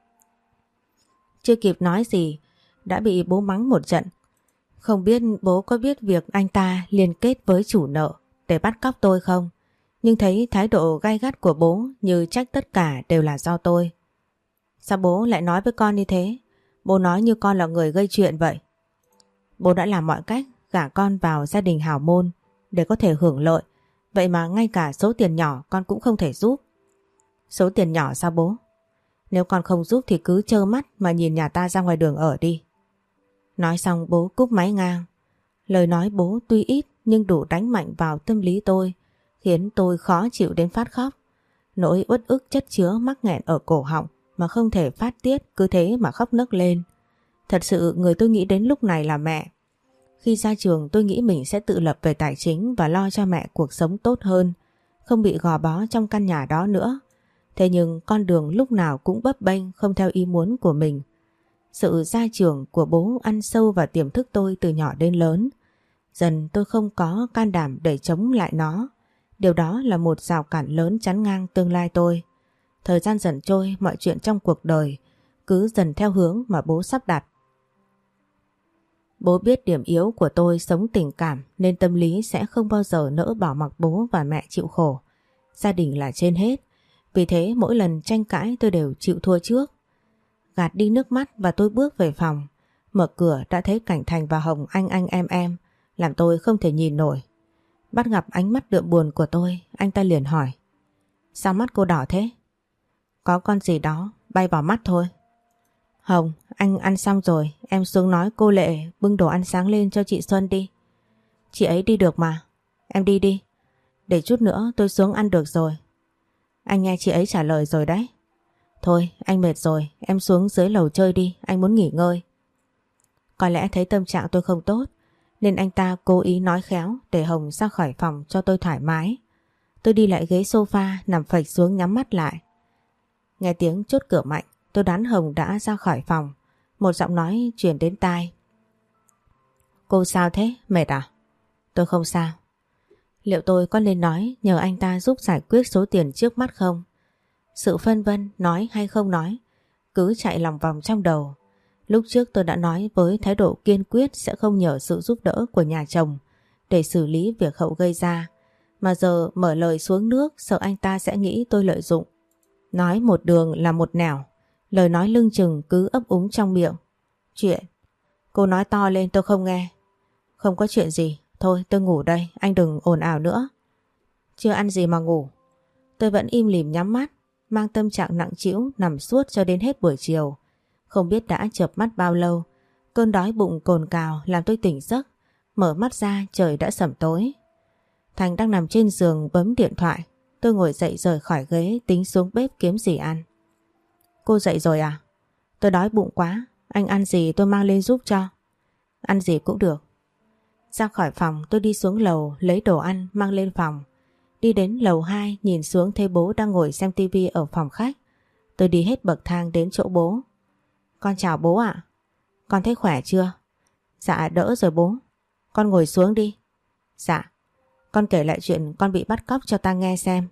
Chưa kịp nói gì đã bị bố mắng một trận. Không biết bố có biết việc anh ta liên kết với chủ nợ để bắt cóc tôi không? Nhưng thấy thái độ gay gắt của bố như trách tất cả đều là do tôi. Sao bố lại nói với con như thế? Bố nói như con là người gây chuyện vậy. Bố đã làm mọi cách gả con vào gia đình hào môn để có thể hưởng lợi. Vậy mà ngay cả số tiền nhỏ con cũng không thể giúp. Số tiền nhỏ sao bố? Nếu con không giúp thì cứ trơ mắt mà nhìn nhà ta ra ngoài đường ở đi. Nói xong bố cúp máy ngang. Lời nói bố tuy ít nhưng đủ đánh mạnh vào tâm lý tôi, khiến tôi khó chịu đến phát khóc. Nỗi uất ức chất chứa mắc nghẹn ở cổ họng mà không thể phát tiết, cứ thế mà khóc nấc lên. Thật sự người tôi nghĩ đến lúc này là mẹ. Khi ra trường tôi nghĩ mình sẽ tự lập về tài chính và lo cho mẹ cuộc sống tốt hơn, không bị gò bó trong căn nhà đó nữa. Thế nhưng con đường lúc nào cũng bấp bênh không theo ý muốn của mình. Sự ra trường của bố ăn sâu vào tiềm thức tôi từ nhỏ đến lớn. Dần tôi không có can đảm để chống lại nó. Điều đó là một rào cản lớn chắn ngang tương lai tôi. Thời gian dần trôi, mọi chuyện trong cuộc đời cứ dần theo hướng mà bố sắp đặt. Bố biết điểm yếu của tôi sống tình cảm nên tâm lý sẽ không bao giờ nỡ bỏ mặc bố và mẹ chịu khổ. Gia đình là trên hết. Vì thế mỗi lần tranh cãi tôi đều chịu thua trước. Gạt đi nước mắt và tôi bước về phòng. Mở cửa đã thấy Cảnh Thành và Hồng anh em làm tôi không thể nhìn nổi. Bắt gặp ánh mắt đượm buồn của tôi, anh ta liền hỏi: sao mắt cô đỏ thế? Có con gì đó bay vào mắt thôi. Hồng, anh ăn xong rồi, em xuống nói cô Lệ bưng đồ ăn sáng lên cho chị Xuân đi. Chị ấy đi được mà. Em đi đi. Để chút nữa tôi xuống ăn được rồi. Anh nghe chị ấy trả lời rồi đấy. Thôi, anh mệt rồi, em xuống dưới lầu chơi đi, anh muốn nghỉ ngơi. Có lẽ thấy tâm trạng tôi không tốt, nên anh ta cố ý nói khéo để Hồng ra khỏi phòng cho tôi thoải mái. Tôi đi lại ghế sofa, nằm phịch xuống nhắm mắt lại. Nghe tiếng chốt cửa mạnh, tôi đoán Hồng đã ra khỏi phòng. Một giọng nói truyền đến tai. Cô sao thế? Mệt à? Tôi không sao. Liệu tôi có nên nói nhờ anh ta giúp giải quyết số tiền trước mắt không? Sự phân vân nói hay không nói cứ chạy lòng vòng trong đầu. Lúc trước tôi đã nói với thái độ kiên quyết sẽ không nhờ sự giúp đỡ của nhà chồng để xử lý việc Hậu gây ra. Mà giờ mở lời xuống nước sợ anh ta sẽ nghĩ tôi lợi dụng. Nói một đường là một nẻo, lời nói lưng chừng cứ ấp úng trong miệng. Chuyện? Cô nói to lên tôi không nghe. Không có chuyện gì, thôi tôi ngủ đây, anh đừng ồn ào nữa. Chưa ăn gì mà ngủ. Tôi vẫn im lìm nhắm mắt, mang tâm trạng nặng trĩu nằm suốt cho đến hết buổi chiều. Không biết đã chợp mắt bao lâu, cơn đói bụng cồn cào làm tôi tỉnh giấc. Mở mắt ra trời đã sẩm tối. Thành đang nằm trên giường bấm điện thoại. Tôi ngồi dậy rời khỏi ghế tính xuống bếp kiếm gì ăn. Cô dậy rồi à? Tôi đói bụng quá, anh ăn gì tôi mang lên giúp cho. Ăn gì cũng được. Ra khỏi phòng tôi đi xuống lầu lấy đồ ăn mang lên phòng. Đi đến lầu 2 nhìn xuống thấy bố đang ngồi xem tivi ở phòng khách. Tôi đi hết bậc thang đến chỗ bố. Con chào bố ạ. Con thấy khỏe chưa? Dạ đỡ rồi bố. Con ngồi xuống đi. Dạ. Con kể lại chuyện con bị bắt cóc cho ta nghe xem.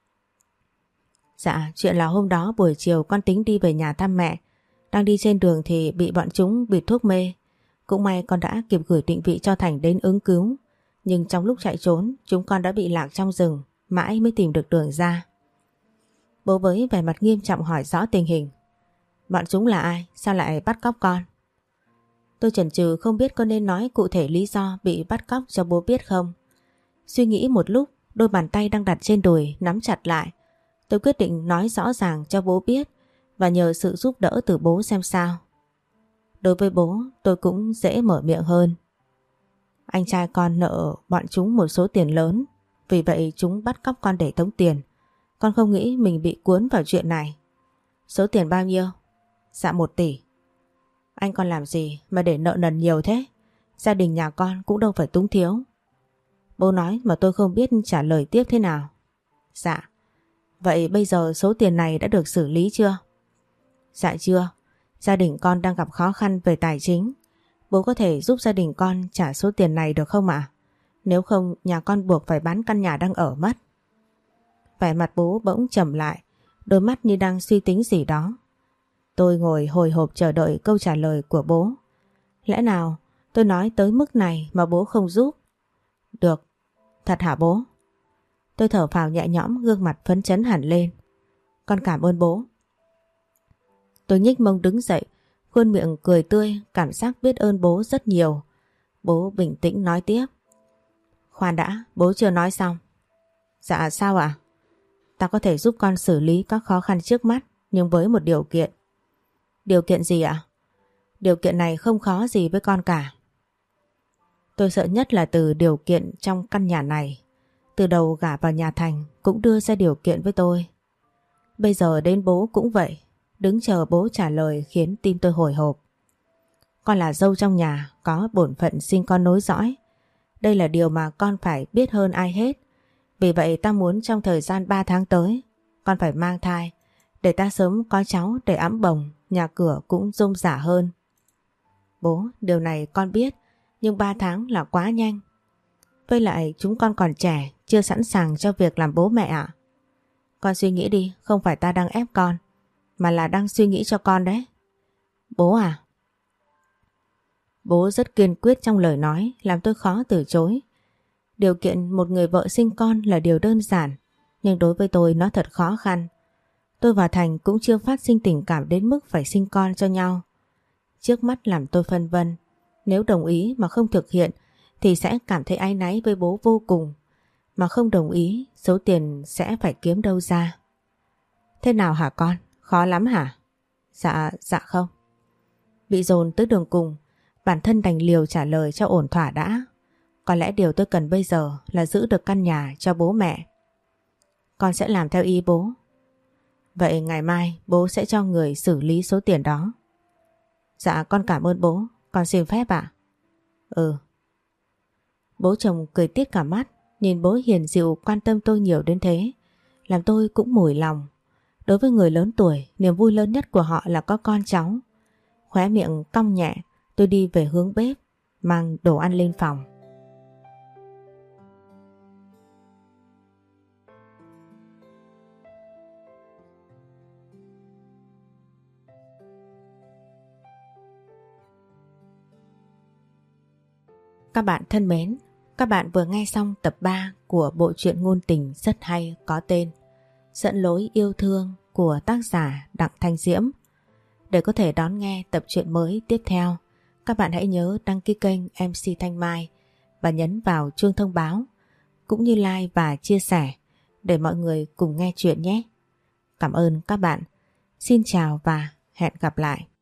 Dạ, chuyện là hôm đó buổi chiều con tính đi về nhà thăm mẹ. Đang đi trên đường thì bị bọn chúng bịt thuốc mê. Cũng may con đã kịp gửi định vị cho Thành đến ứng cứu. Nhưng trong lúc chạy trốn, chúng con đã bị lạc trong rừng, mãi mới tìm được đường ra. Bố với vẻ mặt nghiêm trọng hỏi rõ tình hình. Bọn chúng là ai? Sao lại bắt cóc con? Tôi chần chừ không biết có nên nói cụ thể lý do bị bắt cóc cho bố biết không. Suy nghĩ một lúc, đôi bàn tay đang đặt trên đùi nắm chặt lại. Tôi quyết định nói rõ ràng cho bố biết và nhờ sự giúp đỡ từ bố xem sao. Đối với bố, tôi cũng dễ mở miệng hơn. Anh trai con nợ bọn chúng một số tiền lớn, vì vậy chúng bắt cóc con để tống tiền. Con không nghĩ mình bị cuốn vào chuyện này. Số tiền bao nhiêu? Dạ 1 tỷ. Anh con làm gì mà để nợ nần nhiều thế? Gia đình nhà con cũng đâu phải túng thiếu. Bố nói mà tôi không biết trả lời tiếp thế nào. Dạ. Vậy bây giờ số tiền này đã được xử lý chưa? Dạ chưa. Gia đình con đang gặp khó khăn về tài chính. Bố có thể giúp gia đình con trả số tiền này được không ạ? Nếu không nhà con buộc phải bán căn nhà đang ở mất. Vẻ mặt bố bỗng trầm lại, đôi mắt như đang suy tính gì đó. Tôi ngồi hồi hộp chờ đợi câu trả lời của bố. Lẽ nào tôi nói tới mức này mà bố không giúp? Được. Thật hả bố? Tôi thở phào nhẹ nhõm, gương mặt phấn chấn hẳn lên. Con cảm ơn bố. Tôi nhích mông đứng dậy, khuôn miệng cười tươi, cảm giác biết ơn bố rất nhiều. Bố bình tĩnh nói tiếp. Khoan đã, bố chưa nói xong. Dạ sao ạ? Ta có thể giúp con xử lý các khó khăn trước mắt, nhưng với một điều kiện. Điều kiện gì ạ? Điều kiện này không khó gì với con cả. Tôi sợ nhất là từ điều kiện trong căn nhà này. Từ đầu gả vào nhà Thành cũng đưa ra điều kiện với tôi. Bây giờ đến bố cũng vậy. Đứng chờ bố trả lời khiến tim tôi hồi hộp. Con là dâu trong nhà, có bổn phận sinh con nối dõi. Đây là điều mà con phải biết hơn ai hết. Vì vậy ta muốn trong thời gian 3 tháng tới, con phải mang thai, để ta sớm có cháu để ẵm bồng, nhà cửa cũng rôm rả hơn. Bố, điều này con biết, nhưng 3 tháng là quá nhanh. Với lại chúng con còn trẻ, chưa sẵn sàng cho việc làm bố mẹ ạ. Con suy nghĩ đi, không phải ta đang ép con, mà là đang suy nghĩ cho con đấy. Bố à? Bố rất kiên quyết trong lời nói, làm tôi khó từ chối. Điều kiện một người vợ sinh con là điều đơn giản, nhưng đối với tôi nó thật khó khăn. Tôi và Thành cũng chưa phát sinh tình cảm đến mức phải sinh con cho nhau. Trước mắt làm tôi phân vân, nếu đồng ý mà không thực hiện thì sẽ cảm thấy áy náy với bố vô cùng. Mà không đồng ý, số tiền sẽ phải kiếm đâu ra. Thế nào hả con? Khó lắm hả? Dạ không. Bị dồn tới đường cùng, bản thân đành liều trả lời cho ổn thỏa đã. Có lẽ điều tôi cần bây giờ là giữ được căn nhà cho bố mẹ. Con sẽ làm theo ý bố. Vậy ngày mai bố sẽ cho người xử lý số tiền đó. Dạ con cảm ơn bố, con xin phép ạ. Ừ. Bố chồng cười tít cả mắt, nhìn bố hiền dịu quan tâm tôi nhiều đến thế, làm tôi cũng mủi lòng. Đối với người lớn tuổi, niềm vui lớn nhất của họ là có con cháu. Khóe miệng cong nhẹ, tôi đi về hướng bếp, mang đồ ăn lên phòng. Các bạn thân mến, các bạn vừa nghe xong tập 3 của bộ truyện ngôn tình rất hay có tên Dẫn lối yêu thương của tác giả Đặng Thanh Diễm. Để có thể đón nghe tập truyện mới tiếp theo, các bạn hãy nhớ đăng ký kênh MC Thanh Mai và nhấn vào chuông thông báo, cũng như like và chia sẻ để mọi người cùng nghe chuyện nhé. Cảm ơn các bạn. Xin chào và hẹn gặp lại.